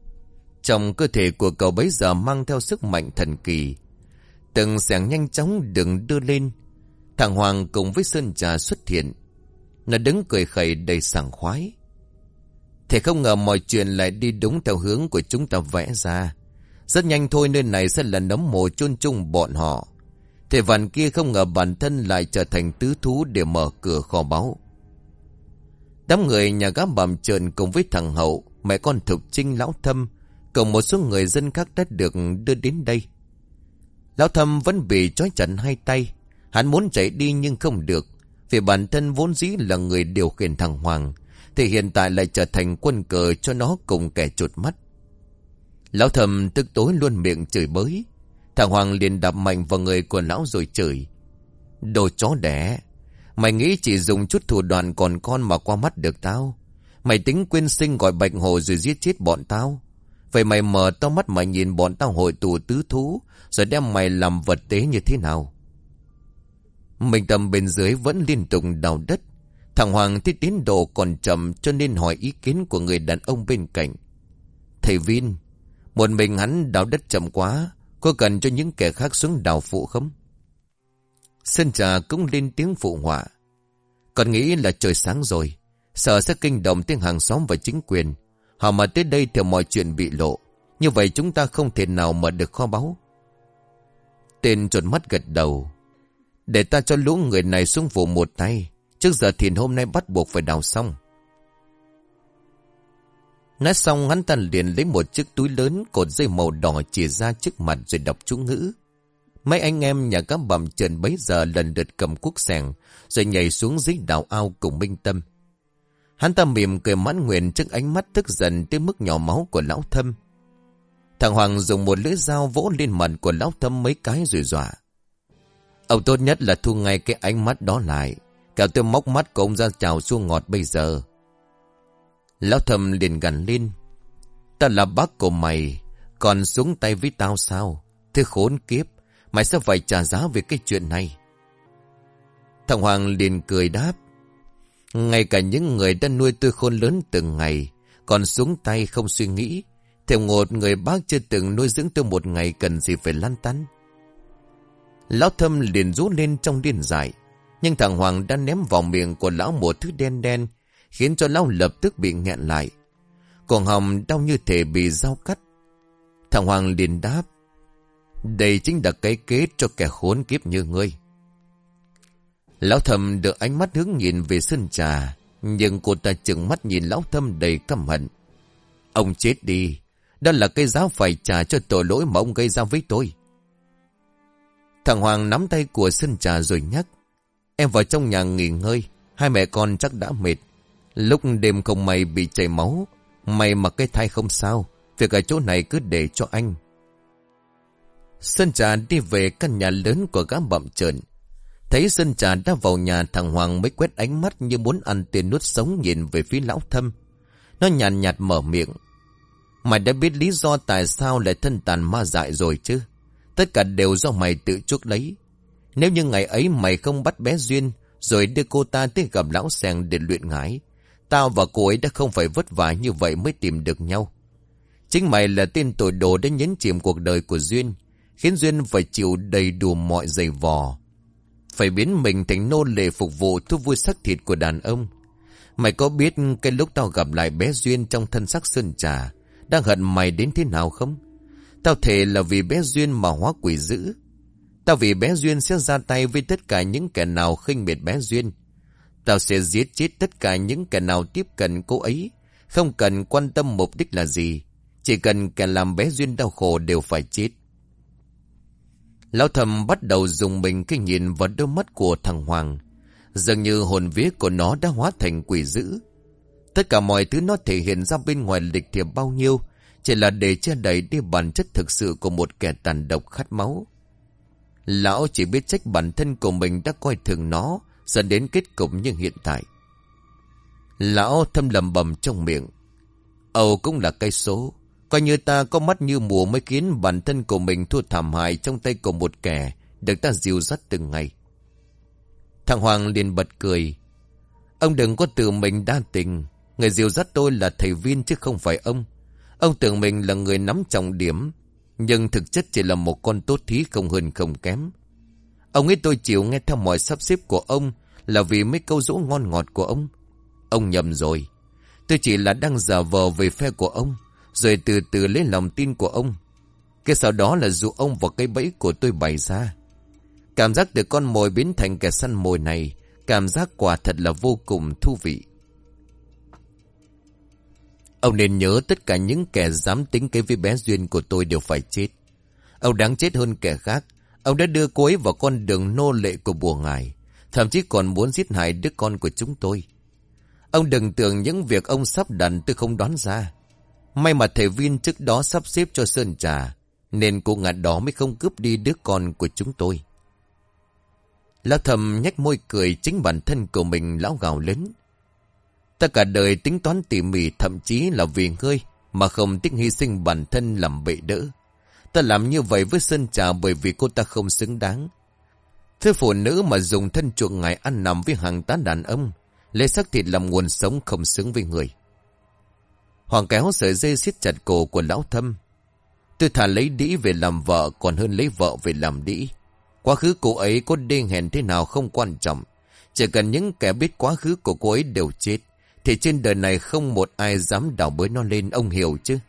Trong cơ thể của cậu bấy giờ mang theo sức mạnh thần kỳ. Từng xẻng nhanh chóng được đưa lên. Thằng Hoàng cùng với Sơn Trà xuất hiện. Nó đứng cười khẩy đầy sảng khoái. Thế không ngờ mọi chuyện lại đi đúng theo hướng của chúng ta vẽ ra. Rất nhanh thôi nơi này sẽ là nấm mồ chôn chung bọn họ. Thế vạn kia không ngờ bản thân lại trở thành tứ thú để mở cửa kho báu. Đám người nhà gã bàm trợn cùng với thằng Hậu, mẹ con Thục Trinh, Lão Thâm cùng một số người dân khác đã được đưa đến đây. Lão Thâm vẫn bị trói chặt hai tay. Hắn muốn chạy đi nhưng không được, vì bản thân vốn dĩ là người điều khiển thằng Hoàng, thì hiện tại lại trở thành quân cờ cho nó cùng kẻ chuột mắt. Lão Thâm tức tối luôn miệng chửi bới. Thằng Hoàng liền đạp mạnh vào người của lão rồi chửi: Đồ chó đẻ, mày nghĩ chỉ dùng chút thủ đoạn còn con mà qua mắt được tao? Mày tính quyên sinh gọi Bạch Hồ rồi giết chết bọn tao? Vậy mày mở to mắt mà nhìn bọn tao hội tụ tứ thú, rồi đem mày làm vật tế như thế nào? Mình Tâm bên dưới vẫn liên tục đào đất. Thằng Hoàng thấy tiến độ còn chậm cho nên hỏi ý kiến của người đàn ông bên cạnh: Thầy Vin, một mình hắn đào đất chậm quá, có cần cho những kẻ khác xuống đào phụ không? Sơn Trà cũng lên tiếng phụ họa: Còn nghĩ là trời sáng rồi, sợ sẽ kinh động tiếng hàng xóm và chính quyền. Họ mà tới đây thì mọi chuyện bị lộ, như vậy chúng ta không thể nào mở được kho báu. Tên trột mắt gật đầu: Để ta cho lũ người này xuống vụ một tay, trước giờ thì hôm nay bắt buộc phải đào xong. Nói xong hắn ta liền lấy một chiếc túi lớn cột dây màu đỏ chìa ra trước mặt rồi đọc chú ngữ. Mấy anh em nhà các bầm trần bấy giờ lần lượt cầm cuốc xẻng rồi nhảy xuống dưới đào ao cùng Minh Tâm. Hắn ta mỉm cười mãn nguyện trước ánh mắt tức giận tới mức nhỏ máu của Lão Thâm. Thằng Hoàng dùng một lưỡi dao vỗ lên mặt của Lão Thâm mấy cái rồi dọa: Ông tốt nhất là thu ngay cái ánh mắt đó lại, kẻo tôi móc mắt của ông ra chào chua ngọt bây giờ. Lão Thâm liền gằn lên: Ta là bác của mày, còn xuống tay với tao sao? Thế khốn kiếp, mày sẽ phải trả giá về cái chuyện này. Thằng Hoàng liền cười đáp: Ngay cả những người đã nuôi tôi khôn lớn từng ngày còn xuống tay không suy nghĩ, thì một người bác chưa từng nuôi dưỡng tôi một ngày cần gì phải lăn tăn. Lão Thâm liền rú lên trong điên dại: Nhưng thằng Hoàng đã ném vào miệng của lão một thứ đen đen, khiến cho lão lập tức bị nghẹn lại. Cổ họng đau như thể bị dao cắt. Thằng Hoàng liền đáp: đây chính là cái kế cho kẻ khốn kiếp như ngươi. Lão Thâm được ánh mắt hướng nhìn về Sơn Trà, nhưng cô ta trừng mắt nhìn lão Thâm đầy căm hận. Ông chết đi, đó là cái giá phải trả cho tội lỗi mà ông gây ra với tôi. Thằng Hoàng nắm tay của Sơn Trà rồi nhắc: em vào trong nhà nghỉ ngơi, hai mẹ con chắc đã mệt. Lúc đêm không may bị chảy máu, may mà cái thai không sao, việc ở chỗ này cứ để cho anh. Sơn Trà đi về căn nhà lớn của gã bặm trợn. Thấy Sơn Trà đã vào nhà, thằng Hoàng mới quét ánh mắt như muốn ăn tiền nuốt sống nhìn về phía lão Thâm. Nó nhàn nhạt, nhạt mở miệng: mày đã biết lý do tại sao lại thân tàn ma dại rồi chứ? Tất cả đều do mày tự chuốc lấy. Nếu như ngày ấy mày không bắt bé Duyên rồi đưa cô ta tới gặp lão Seng để luyện ngải, tao và cô ấy đã không phải vất vả như vậy mới tìm được nhau. Chính mày là tên tội đồ đã nhấn chìm cuộc đời của Duyên, khiến Duyên phải chịu đầy đủ mọi giày vò, phải biến mình thành nô lệ phục vụ thú vui xác thịt của đàn ông. Mày có biết cái lúc tao gặp lại bé Duyên trong thân xác Sơn Trà đang hận mày đến thế nào không? Tao thề là vì bé Duyên mà hóa quỷ dữ. Tao vì bé Duyên sẽ ra tay với tất cả những kẻ nào khinh miệt bé Duyên. Tao sẽ giết chết tất cả những kẻ nào tiếp cận cô ấy, không cần quan tâm mục đích là gì. Chỉ cần kẻ làm bé Duyên đau khổ đều phải chết. Lão Thâm bắt đầu dùng mình khi nhìn vào đôi mắt của thằng Hoàng. Dường như hồn vía của nó đã hóa thành quỷ dữ. Tất cả mọi thứ nó thể hiện ra bên ngoài lịch thiệp bao nhiêu chỉ là để che đậy đi bản chất thực sự của một kẻ tàn độc khát máu. Lão chỉ biết trách bản thân của mình đã coi thường nó, dẫn đến kết cục như hiện tại. Lão Thâm lầm bầm trong miệng: Âu cũng là cái số. Coi như ta có mắt như mùa mới khiến bản thân của mình thua thảm hại trong tay của một kẻ được ta dìu dắt từng ngày. Thằng Hoàng liền bật cười: Ông đừng có tự mình đa tình. Người dìu dắt tôi là thầy Viên chứ không phải ông. Ông tưởng mình là người nắm trọng điểm, nhưng thực chất chỉ là một con tốt thí không hơn không kém. Ông ấy tôi chịu nghe theo mọi sắp xếp của ông là vì mấy câu dỗ ngon ngọt của ông. Ông nhầm rồi. Tôi chỉ là đang giả vờ về phe của ông, rồi từ từ lấy lòng tin của ông. Cái sau đó là dụ ông vào cái bẫy của tôi bày ra. Cảm giác từ con mồi biến thành kẻ săn mồi này, cảm giác quả thật là vô cùng thú vị. Ông nên nhớ tất cả những kẻ dám tính kế với bé Duyên của tôi đều phải chết. Ông đáng chết hơn kẻ khác. Ông đã đưa cô ấy vào con đường nô lệ của bùa ngải, thậm chí còn muốn giết hại đứa con của chúng tôi. Ông đừng tưởng những việc ông sắp đặt tôi không đoán ra. May mà thầy Viên trước đó sắp xếp cho Sơn Trà, nên cô ngặt đó mới không cướp đi đứa con của chúng tôi. Lão Thầm nhếch môi cười chính bản thân của mình. Lão gào lớn: Ta cả đời tính toán tỉ mỉ, thậm chí là vì ngươi mà không tiếc hy sinh bản thân làm bệ đỡ. Ta làm như vậy với Sơn Trà bởi vì cô ta không xứng đáng. Thứ phụ nữ mà dùng thân chuộng ngài ăn nằm với hàng tá đàn ông, lấy xác thịt làm nguồn sống, không xứng với người. Hoàng kéo sợi dây siết chặt cổ của Lão Thâm: Tôi thà lấy đĩ về làm vợ còn hơn lấy vợ về làm đĩ. Quá khứ cô ấy có đê hèn thế nào không quan trọng. Chỉ cần những kẻ biết quá khứ của cô ấy đều chết, thì trên đời này không một ai dám đào bới nó lên, ông hiểu chứ?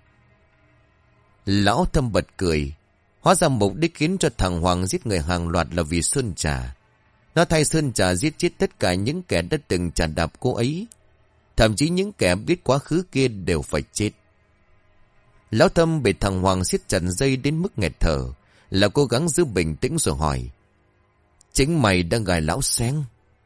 Lão Thâm bật cười. Hóa ra mục đích khiến cho thằng Hoàng giết người hàng loạt là vì Sơn Trà. Nó thay Sơn Trà giết chết tất cả những kẻ đã từng chà đạp cô ấy. Thậm chí những kẻ biết quá khứ kia đều phải chết. Lão Thâm bị thằng Hoàng siết chặt dây đến mức nghẹt thở, là cố gắng giữ bình tĩnh rồi hỏi: Chính mày đang gài lão Seng?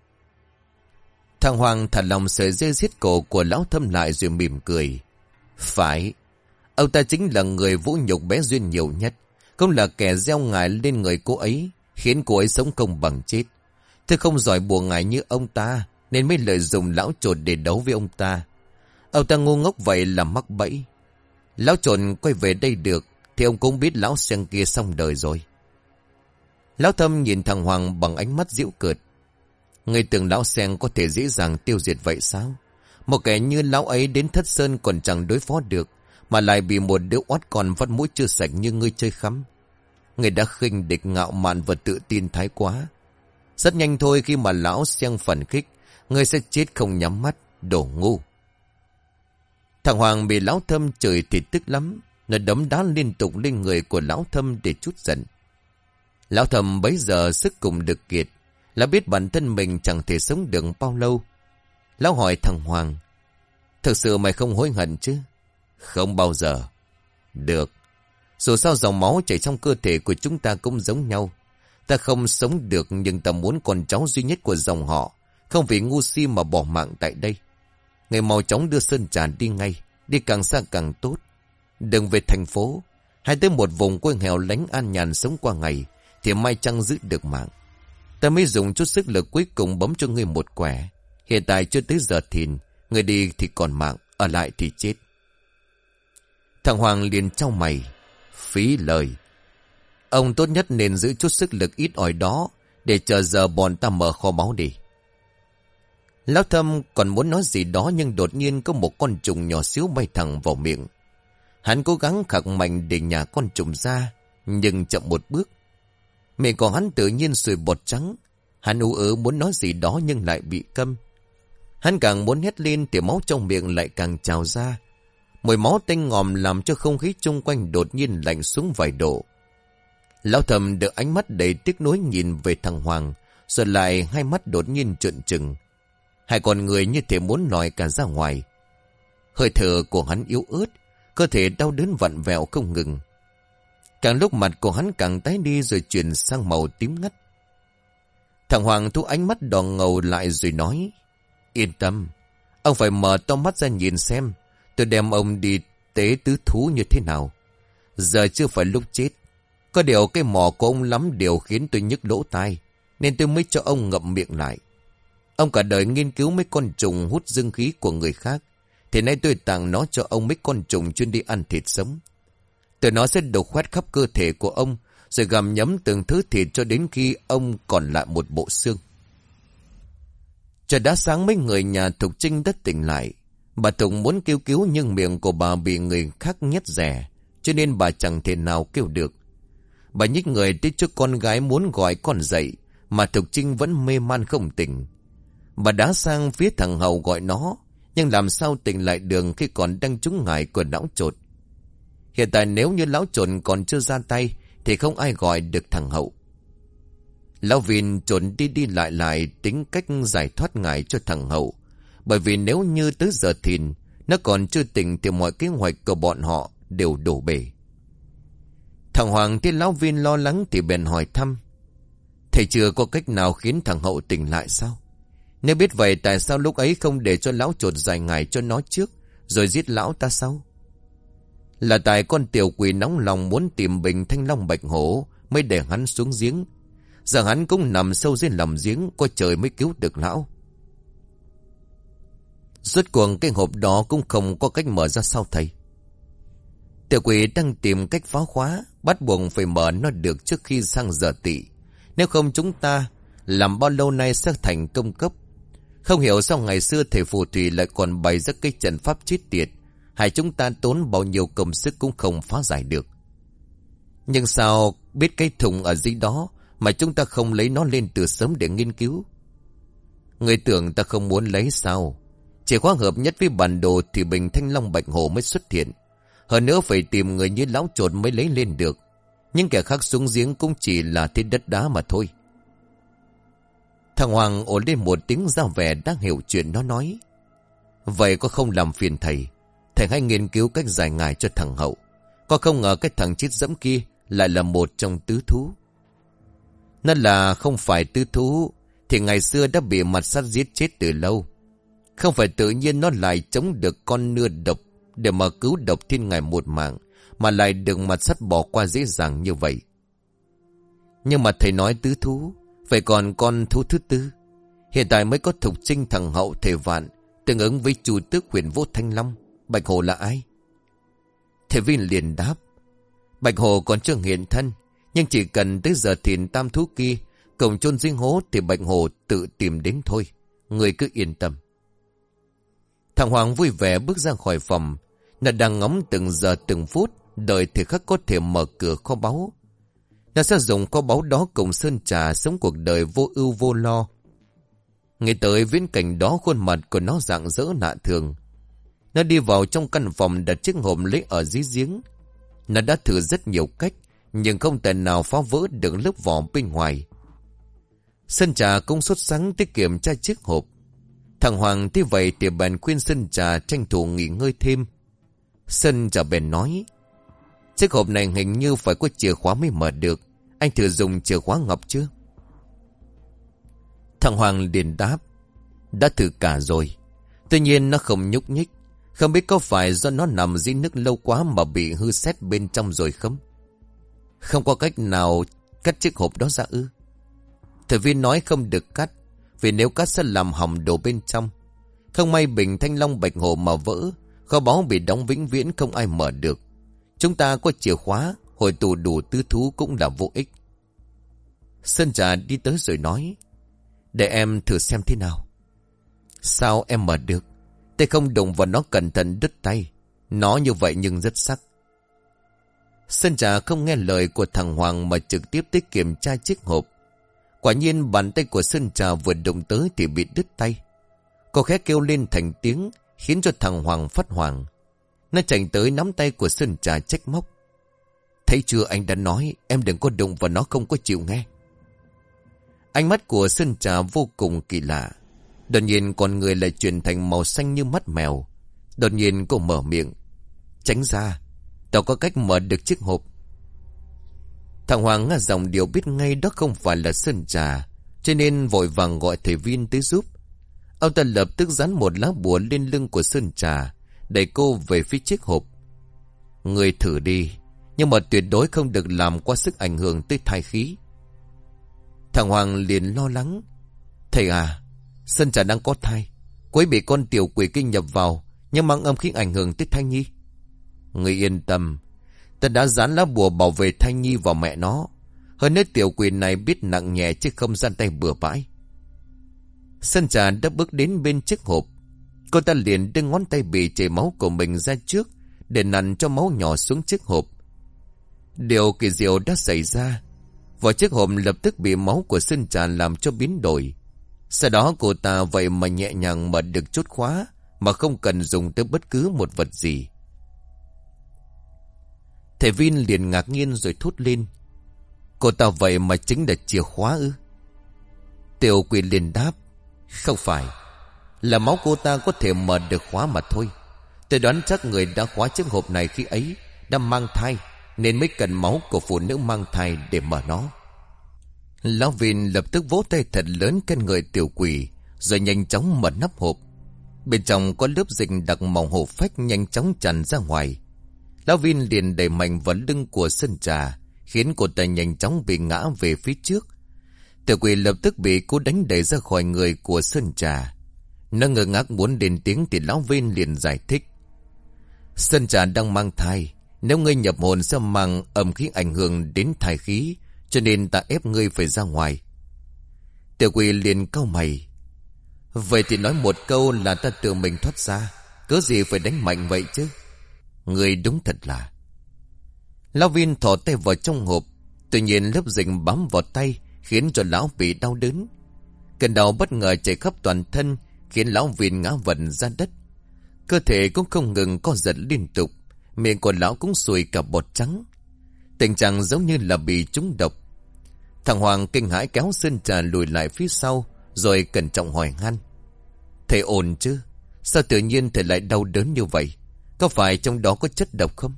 Thằng Hoàng thả lòng sợi dây giết cổ của Lão Thâm lại rồi mỉm cười: Phải, ông ta chính là người vũ nhục bé Duyên nhiều nhất, cũng là kẻ gieo ngải lên người cô ấy, khiến cô ấy sống không bằng chết. Tôi không giỏi bùa ngải như ông ta, nên mới lợi dụng lão trột để đấu với ông ta. Ông ta ngu ngốc vậy là mắc bẫy. Lão trột quay về đây được thì ông cũng biết lão Seng kia xong đời rồi. Lão Thâm nhìn thằng Hoàng bằng ánh mắt giễu cợt: Ngươi tưởng lão Seng có thể dễ dàng tiêu diệt vậy sao? Một kẻ như lão ấy đến Thất Sơn còn chẳng đối phó được, mà lại bị một đứa oát con vắt mũi chưa sạch như ngươi chơi khắm. Ngươi đã khinh địch, ngạo mạn và tự tin thái quá. Rất nhanh thôi khi mà lão xen phần khích, ngươi sẽ chết không nhắm mắt, đồ ngu. Thằng Hoàng bị lão Thâm chửi thì tức lắm. Nó đấm đá liên tục lên người của lão Thâm để trút giận. Lão Thâm bấy giờ sức cùng được kiệt. Lão biết bản thân mình chẳng thể sống được bao lâu. Lão hỏi thằng Hoàng, thực sự mày không hối hận chứ? Không bao giờ. Được. Dù sao dòng máu chảy trong cơ thể của chúng ta cũng giống nhau. Ta không sống được nhưng ta muốn con cháu duy nhất của dòng họ không vì ngu si mà bỏ mạng tại đây. Ngày mau chóng đưa Sơn Trà đi ngay, đi càng xa càng tốt. Đừng về thành phố, hay tới một vùng quê nghèo lánh an nhàn sống qua ngày, thì mai chăng giữ được mạng. Ta mới dùng chút sức lực cuối cùng bấm cho ngươi một quẻ. Hiện tại chưa tới giờ thìn, người đi thì còn mạng, ở lại thì chết. Thằng Hoàng liền trao mày, phí lời. Ông tốt nhất nên giữ chút sức lực ít ỏi đó, để chờ giờ bọn ta mở kho báu đi. Lão Thâm còn muốn nói gì đó nhưng đột nhiên có một con trùng nhỏ xíu bay thẳng vào miệng. Hắn cố gắng khạc mạnh để nhả con trùng ra, nhưng chậm một bước. Miệng của hắn tự nhiên sùi bọt trắng. Hắn ú ớ muốn nói gì đó nhưng lại bị câm. Hắn càng muốn hét lên thì máu trong miệng lại càng trào ra. Mùi máu tanh ngòm làm cho không khí chung quanh đột nhiên lạnh xuống vài độ. Lão Thâm được ánh mắt đầy tiếc nuối nhìn về thằng Hoàng, rồi lại hai mắt đột nhiên trợn trừng. Hai con người như thể muốn lòi cả ra ngoài. Hơi thở của hắn yếu ớt, cơ thể đau đớn vặn vẹo không ngừng. Càng lúc mặt của hắn càng tái đi rồi chuyển sang màu tím ngắt. Thằng Hoàng thu ánh mắt đỏ ngầu lại rồi nói, yên tâm, ông phải mở to mắt ra nhìn xem, tôi đem ông đi tế tứ thú như thế nào. Giờ chưa phải lúc chết. Có điều cái mỏ của ông lắm điều khiến tôi nhức lỗ tai, nên tôi mới cho ông ngậm miệng lại. Ông cả đời nghiên cứu mấy con trùng hút dương khí của người khác, thì nay tôi tặng nó cho ông mấy con trùng chuyên đi ăn thịt sống. Từ nó sẽ đục khoét khắp cơ thể của ông, rồi gặm nhấm từng thứ thịt cho đến khi ông còn lại một bộ xương. Trời đã sáng mấy người nhà Thục Trinh đã tỉnh lại. Bà Thục muốn kêu cứu nhưng miệng của bà bị người khác nhét rẻ, cho nên bà chẳng thể nào kêu được. Bà nhích người tới trước con gái muốn gọi con dậy, mà Thục Trinh vẫn mê man không tỉnh. Bà đá sang phía thằng Hậu gọi nó, nhưng làm sao tỉnh lại đường khi còn đang trúng ngải của lão Chột. Hiện tại nếu như lão Chột còn chưa ra tay, thì không ai gọi được thằng Hậu. Lão Vin Chột đi đi lại lại tính cách giải thoát ngải cho thằng Hậu. Bởi vì nếu như tới giờ thìn, nó còn chưa tỉnh thì mọi kế hoạch của bọn họ đều đổ bể. Thằng Hoàng thấy lão Vin lo lắng thì bèn hỏi thăm, thầy chưa có cách nào khiến thằng Hậu tỉnh lại sao? Nếu biết vậy tại sao lúc ấy không để cho lão Chột giải ngải cho nó trước, rồi giết lão ta sau? Là tại con tiểu quỷ nóng lòng muốn tìm bình thanh long bạch hổ mới để hắn xuống giếng. Giờ hắn cũng nằm sâu dưới lòng giếng, coi trời mới cứu được lão. Rốt cuộc cái hộp đó cũng không có cách mở ra sao thầy? Tiểu quỷ đang tìm cách phá khóa, bắt buộc phải mở nó được trước khi sang giờ tỵ. Nếu không chúng ta làm bao lâu nay sẽ thành công cấp. Không hiểu sao ngày xưa thầy phù thủy lại còn bày ra cái trận pháp chết tiệt, hay chúng ta tốn bao nhiêu công sức cũng không phá giải được. Nhưng sao biết cái thùng ở dưới đó mà chúng ta không lấy nó lên từ sớm để nghiên cứu? Người tưởng ta không muốn lấy sao? Chìa khóa hợp nhất với bản đồ thì bình thanh long bạch hổ mới xuất hiện. Hơn nữa phải tìm người như lão Chột mới lấy lên được. Nhưng kẻ khác xuống giếng cũng chỉ là thế đất đá mà thôi. Thằng Hoàng ổn lên một tiếng ra vẻ đang hiểu chuyện nó nói, vậy có không làm phiền thầy, thầy hãy nghiên cứu cách giải ngải cho thằng Hậu. Có không ngờ cái thằng chết dẫm kia lại là một trong tứ thú. Nó là không phải tứ thú thì ngày xưa đã bị mặt sắt giết chết từ lâu. Không phải tự nhiên nó lại chống được con nưa độc để mà cứu độc thiên ngài một mạng, mà lại được mặt sắt bỏ qua dễ dàng như vậy. Nhưng mà thầy nói tứ thú, vậy còn con thú thứ tư? Hiện tại mới có Thục Trinh thằng Hậu thể vạn, tương ứng với Chu Tước huyền vô thanh long. Bạch Hổ là ai? Thầy Vin liền đáp, Bạch Hổ còn chưa hiện thân, nhưng chỉ cần tới giờ thìn tam thú kia cổng chôn riêng hố thì Bạch Hổ tự tìm đến thôi. Người cứ yên tâm. Thằng Hoàng vui vẻ bước ra khỏi phòng. Nó đang ngóng từng giờ từng phút, đợi thì khắc có thể mở cửa kho báu. Nó sẽ dùng kho báu đó cùng sơn trà sống cuộc đời vô ưu vô lo. Ngay tới viễn cảnh đó, khuôn mặt của nó rạng rỡ lạ thường. Nó đi vào trong căn phòng đặt chiếc hộp lấy ở dưới giếng. Nó đã thử rất nhiều cách, nhưng không thể nào phá vỡ được lớp vỏ bên ngoài. Sơn trà cũng sốt sắng tiết kiểm tra chiếc hộp. Thằng Hoàng thấy vậy thì bèn khuyên Sơn trà tranh thủ nghỉ ngơi thêm. Sơn trà bèn nói: chiếc hộp này hình như phải có chìa khóa mới mở được. Anh thử dùng chìa khóa ngọc chưa? Thằng Hoàng liền đáp: đã thử cả rồi. Tuy nhiên nó không nhúc nhích. Không biết có phải do nó nằm dưới nước lâu quá mà bị hư sét bên trong rồi không? Không có cách nào cắt chiếc hộp đó ra ư? Thầy viên nói không được cắt, vì nếu cắt sẽ làm hỏng đồ bên trong. Không may bình thanh long bạch hổ mà vỡ, kho báu bị đóng vĩnh viễn không ai mở được. Chúng ta có chìa khóa, hồi tù đủ tứ thú cũng là vô ích. Sơn trà đi tới rồi nói: để em thử xem thế nào. Sao em mở được? Tay không đụng vào nó cẩn thận đứt tay. Nó như vậy nhưng rất sắc. Sơn trà không nghe lời của thằng Hoàng mà trực tiếp tới kiểm tra chiếc hộp. Quả nhiên bàn tay của Sơn trà vừa đụng tới thì bị đứt tay. Cô khẽ kêu lên thành tiếng, khiến cho thằng Hoàng phát hoảng. Nó chạy tới nắm tay của Sơn trà trách móc: thấy chưa, anh đã nói em đừng có đụng vào nó, không có chịu nghe. Ánh mắt của Sơn trà vô cùng kỳ lạ. Đột nhiên con người lại chuyển thành màu xanh như mắt mèo. Đột nhiên cô mở miệng: tránh ra, tao có cách mở được chiếc hộp. Thằng Hoàng ngả giọng điệu biết ngay đó không phải là Sơn trà, cho nên vội vàng gọi thầy Viên tới giúp. Ông ta lập tức dán một lá bùa lên lưng của Sơn trà, đẩy cô về phía chiếc hộp. Người thử đi, nhưng mà tuyệt đối không được làm qua sức ảnh hưởng tới thai khí. Thằng Hoàng liền lo lắng: thầy à, Sơn trà đang có thai, cô ấy bị con tiểu quỷ kinh nhập vào, nhưng mang âm khí ảnh hưởng tới thai nhi. Người yên tâm, ta đã dán lá bùa bảo vệ thai nhi và mẹ nó. Hơn nữa tiểu quỷ này biết nặng nhẹ chứ không ra tay bừa bãi. Sơn trà đã bước đến bên chiếc hộp. Cô ta liền đưa ngón tay bị chảy máu của mình ra trước, để nặn cho máu nhỏ xuống chiếc hộp. Điều kỳ diệu đã xảy ra. Vỏ chiếc hộp lập tức bị máu của Sơn trà làm cho biến đổi. Sau đó cô ta vậy mà nhẹ nhàng mở được chốt khóa, mà không cần dùng tới bất cứ một vật gì. Thầy Vin liền ngạc nhiên rồi thốt lên: cô ta vậy mà chính là chìa khóa ư? Tiểu quỷ liền đáp: không phải, là máu cô ta có thể mở được khóa mà thôi. Tôi đoán chắc người đã khóa chiếc hộp này khi ấy đã mang thai, nên mới cần máu của phụ nữ mang thai để mở nó. Lão Vin lập tức vỗ tay thật lớn khen ngợi tiểu quỷ, rồi nhanh chóng mở nắp hộp. Bên trong có lớp dịch đặc màu hổ phách nhanh chóng tràn ra ngoài. Lão Vin liền đẩy mạnh vào lưng của Sơn trà, khiến cô ta nhanh chóng bị ngã về phía trước. Tiểu quỷ lập tức bị cô đánh đẩy ra khỏi người của Sơn trà. Nó ngơ ngác muốn lên tiếng thì Lão Vin liền giải thích: Sơn trà đang mang thai, nếu ngươi nhập hồn sẽ mang âm khí ảnh hưởng đến thai khí, cho nên ta ép ngươi phải ra ngoài. Tiểu quỷ liền cau mày: vậy thì nói một câu là ta tự mình thoát ra, cớ gì phải đánh mạnh vậy chứ? Ngươi đúng thật là. Lão Vin thò tay vào trong hộp. Tuy nhiên lớp dịch bám vào tay khiến cho lão bị đau đớn. Cơn đau bất ngờ chạy khắp toàn thân, khiến lão Vin ngã vật ra đất. Cơ thể cũng không ngừng co giật liên tục, miệng của lão cũng sùi cả bọt trắng. Tình trạng giống như là bị trúng độc. Thằng Hoàng kinh hãi kéo Sơn trà lùi lại phía sau, rồi cẩn trọng hỏi han: thầy ổn chứ? Sao tự nhiên thầy lại đau đớn như vậy? Có phải trong đó có chất độc không?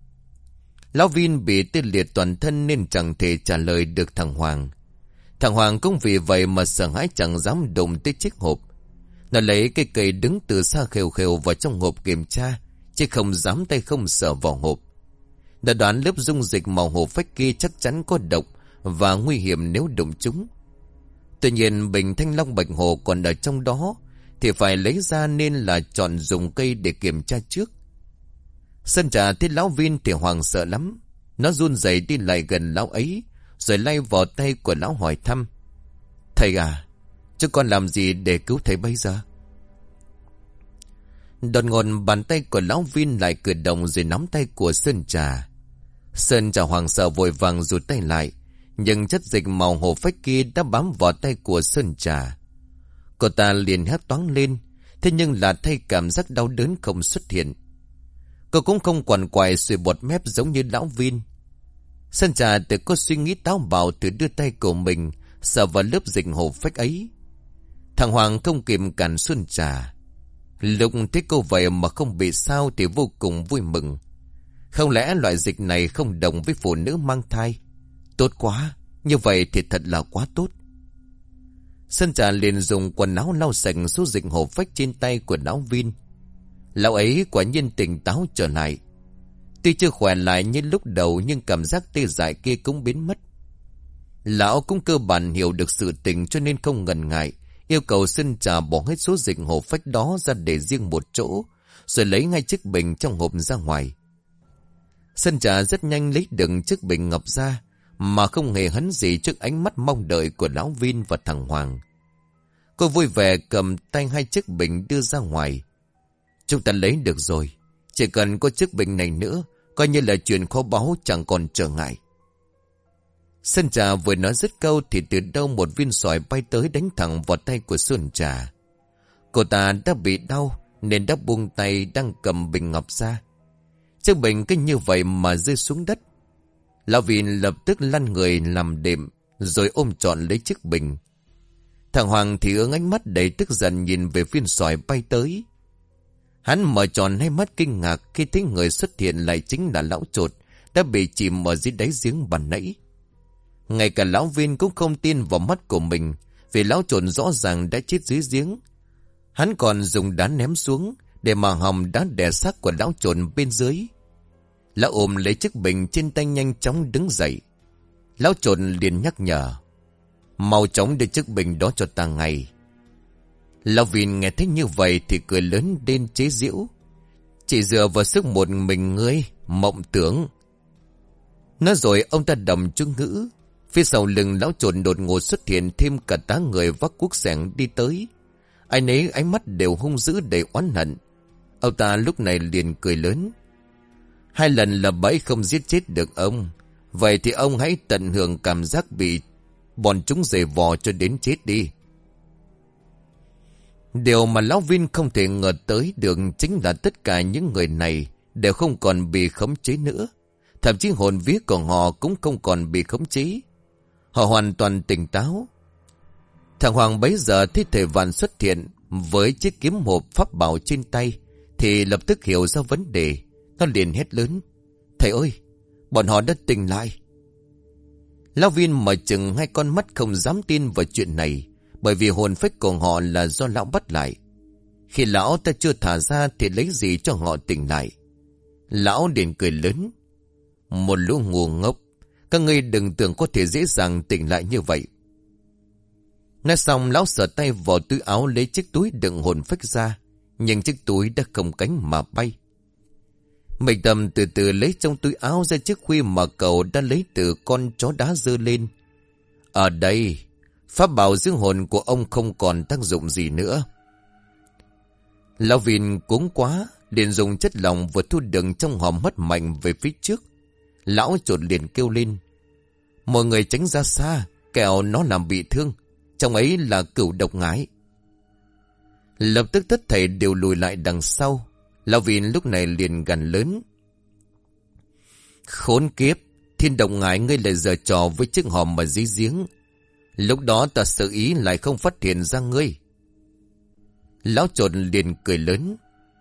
Lão Vin bị tê liệt toàn thân nên chẳng thể trả lời được thằng Hoàng. Thằng Hoàng cũng vì vậy mà sợ hãi chẳng dám đụng tới chiếc hộp. Nó lấy cây cây đứng từ xa khều khều vào trong hộp kiểm tra, chứ không dám tay không sờ vào hộp. Nó đoán lớp dung dịch màu hổ phách kia chắc chắn có độc và nguy hiểm nếu đụng chúng. Tuy nhiên bình thanh long bạch hổ còn ở trong đó thì phải lấy ra, nên là chọn dùng cây để kiểm tra trước. Sơn trà thấy lão Vin thì Hoàng sợ lắm. Nó run rẩy đi lại gần lão ấy, rồi lay vào tay của lão hỏi thăm: thầy à, chứ con làm gì để cứu thầy bây giờ? Đột ngột bàn tay của lão Vin lại cử động rồi nắm tay của Sơn trà. Sơn trà hoảng sợ vội vàng rụt tay lại, Nhưng chất dịch màu hổ phách kia đã bám vào tay của Sơn Trà. Cô ta liền hét toáng lên. Thế nhưng là thay cảm giác đau đớn không xuất hiện. Cô cũng không quằn quại xuôi bọt mép giống như lão Vin. Sơn Trà tự có suy nghĩ táo bạo từ đưa tay của mình sờ vào lớp dịch hổ phách ấy. Thằng Hoàng không kìm cản Sơn Trà. Lúc thấy cô vậy mà không bị sao thì vô cùng vui mừng. Không lẽ loại dịch này không đồng với phụ nữ mang thai? Tốt quá, như vậy thì thật là quá tốt. Sơn Trà liền dùng quần áo lau sạch số dịch hổ phách trên tay của lão Vin. Lão ấy quả nhiên tỉnh táo trở lại. Tuy chưa khỏe lại như lúc đầu nhưng cảm giác tê dại kia cũng biến mất. Lão cũng cơ bản hiểu được sự tình cho nên không ngần ngại, yêu cầu Sơn Trà bỏ hết số dịch hổ phách đó ra để riêng một chỗ, rồi lấy ngay chiếc bình trong hộp ra ngoài. Sơn Trà rất nhanh lấy đựng chiếc bình ngọc ra, mà không hề hấn gì trước ánh mắt mong đợi của lão Vin và thằng Hoàng. Cô vui vẻ cầm tay hai chiếc bình đưa ra ngoài. Chúng ta lấy được rồi, chỉ cần có chiếc bình này nữa, coi như là chuyện khó báu chẳng còn trở ngại. Sơn Trà vừa nói dứt câu thì từ đâu một viên sỏi bay tới đánh thẳng vào tay của Sơn Trà. Cô ta đã bị đau nên đã buông tay đang cầm bình ngọc ra. Chiếc bình cứ như vậy mà rơi xuống đất. Lão Vin lập tức lăn người làm đệm rồi ôm trọn lấy chiếc bình. Thằng Hoàng thì hướng ánh mắt đầy tức giận nhìn về viên sỏi bay tới. Hắn mở tròn hai mắt kinh ngạc khi thấy người xuất hiện lại chính là lão Chột đã bị chìm ở dưới đáy giếng ban nãy. Ngay cả lão Vin cũng không tin vào mắt của mình, vì lão Chột rõ ràng đã chết dưới giếng. Hắn còn dùng đá ném xuống để mà hòng đá đè xác của lão Chột bên dưới. Lão ôm lấy chiếc bình trên tay nhanh chóng đứng dậy. Lão Chột liền nhắc nhở: mau chóng đưa chiếc bình đó cho ta ngay. Lão Vin nghe thấy như vậy thì cười lớn đến chế giễu: chỉ dựa vào sức một mình ngươi, mộng tưởng. Nói rồi ông ta đầm chú ngữ. Phía sau lưng lão Chột đột ngột xuất hiện thêm cả tá người vác cuốc xẻng đi tới. Ai nấy ánh mắt đều hung dữ đầy oán hận. Ông ta lúc này liền cười lớn: hai lần là bẫy không giết chết được ông, vậy thì ông hãy tận hưởng cảm giác bị bọn chúng giày vò cho đến chết đi. Điều mà lão Vin không thể ngờ tới được chính là tất cả những người này đều không còn bị khống chế nữa. Thậm chí hồn vía của họ cũng không còn bị khống chế. Họ hoàn toàn tỉnh táo. Thằng Hoàng bấy giờ thấy thầy Vạn xuất hiện với chiếc kiếm hộp pháp bảo trên tay thì lập tức hiểu ra vấn đề. Nó liền hét lớn: thầy ơi, bọn họ đã tỉnh lại. Lão Vin mở chừng hai con mắt không dám tin vào chuyện này, bởi vì hồn phách của họ là do lão bắt lại. Khi lão ta chưa thả ra thì lấy gì cho họ tỉnh lại. Lão liền cười lớn: một lũ ngu ngốc, các ngươi đừng tưởng có thể dễ dàng tỉnh lại như vậy. Nói xong lão sờ tay vào túi áo lấy chiếc túi đựng hồn phách ra, nhưng chiếc túi đã không cánh mà bay. Mình Tâm từ từ lấy trong túi áo ra chiếc khuy mà cậu đã lấy từ con chó đá dơ lên. Ở đây, pháp bảo dưỡng hồn của ông không còn tác dụng gì nữa. Lão Vin cuống quá, liền dùng chất lỏng vừa thu đựng trong hòm hất mạnh về phía trước. Lão Chột liền kêu lên: mọi người tránh ra xa, kẻo nó làm bị thương, trong ấy là cửu độc ngái. Lập tức tất thảy đều lùi lại đằng sau. Lão Vin lúc này liền gằn lớn: khốn kiếp, thiên độc ngái, ngươi lại giở trò với chiếc hòm mà dưới giếng. Lúc đó ta sợ ý lại không phát hiện ra ngươi. Lão Chột liền cười lớn: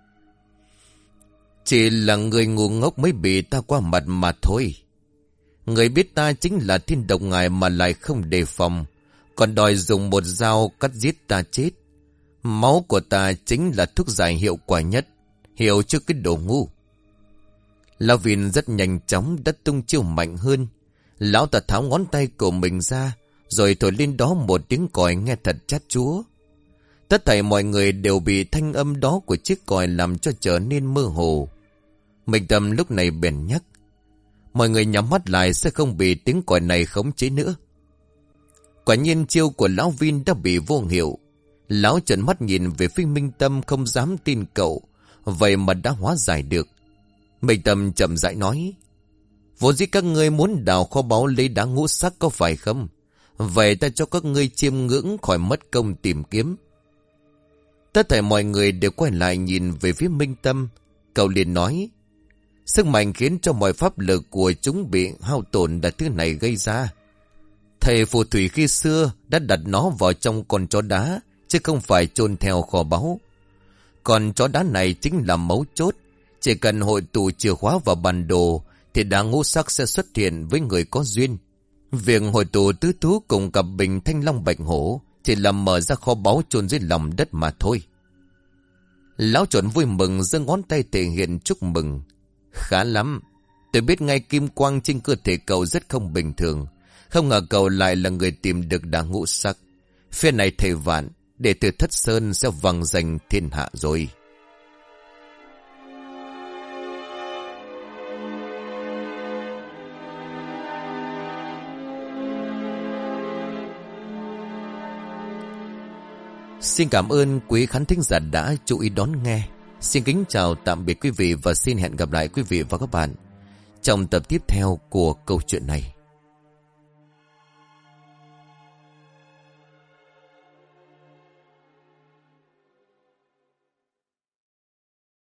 chỉ là người ngu ngốc mới bị ta qua mặt mà thôi. Người biết ta chính là thiên độc ngài mà lại không đề phòng, còn đòi dùng một dao cắt giết ta chết. Máu của ta chính là thuốc giải hiệu quả nhất, hiểu chưa cái đồ ngu. Lão Vin rất nhanh chóng đã tung chiêu mạnh hơn. Lão ta tháo ngón tay của mình ra, rồi thổi lên đó một tiếng còi nghe thật chát chúa. Tất thảy mọi người đều bị thanh âm đó của chiếc còi làm cho trở nên mơ hồ. Mình Tâm lúc này bèn nhắc: mọi người nhắm mắt lại sẽ không bị tiếng còi này khống chế nữa. Quả nhiên chiêu của lão Vin đã bị vô hiệu. Lão trợn mắt nhìn về phía Minh Tâm không dám tin cậu, vậy mà đã hóa giải được. Minh Tâm chậm rãi nói: Vốn dĩ các ngươi muốn đào kho báu lấy đá ngũ sắc có phải không? Vậy ta cho các ngươi chiêm ngưỡng khỏi mất công tìm kiếm. Tất thảy mọi người đều quay lại nhìn về phía Minh Tâm. Cậu liền nói, sức mạnh khiến cho mọi pháp lực của chúng bị hao tổn là thứ này gây ra. Thầy phù thủy khi xưa đã đặt nó vào trong con chó đá, chứ không phải chôn theo kho báu. Còn chó đá này chính là mấu chốt. Chỉ cần hội tụ chìa khóa vào bản đồ thì đá ngũ sắc sẽ xuất hiện với người có duyên. Việc hội tụ tứ thú cùng cặp bình thanh long bạch hổ chỉ là mở ra kho báu chôn dưới lòng đất mà thôi. Lão chuẩn vui mừng giơ ngón tay thể hiện chúc mừng. Khá lắm. Tôi biết ngay kim quang trên cơ thể cậu rất không bình thường. Không ngờ cậu lại là người tìm được đá ngũ sắc. Phía này thầy vạn, để từ Thất Sơn sẽ vang danh thiên hạ rồi. Xin cảm ơn quý khán thính giả đã chú ý đón nghe. Xin kính chào tạm biệt quý vị và xin hẹn gặp lại quý vị và các bạn trong tập tiếp theo của câu chuyện này.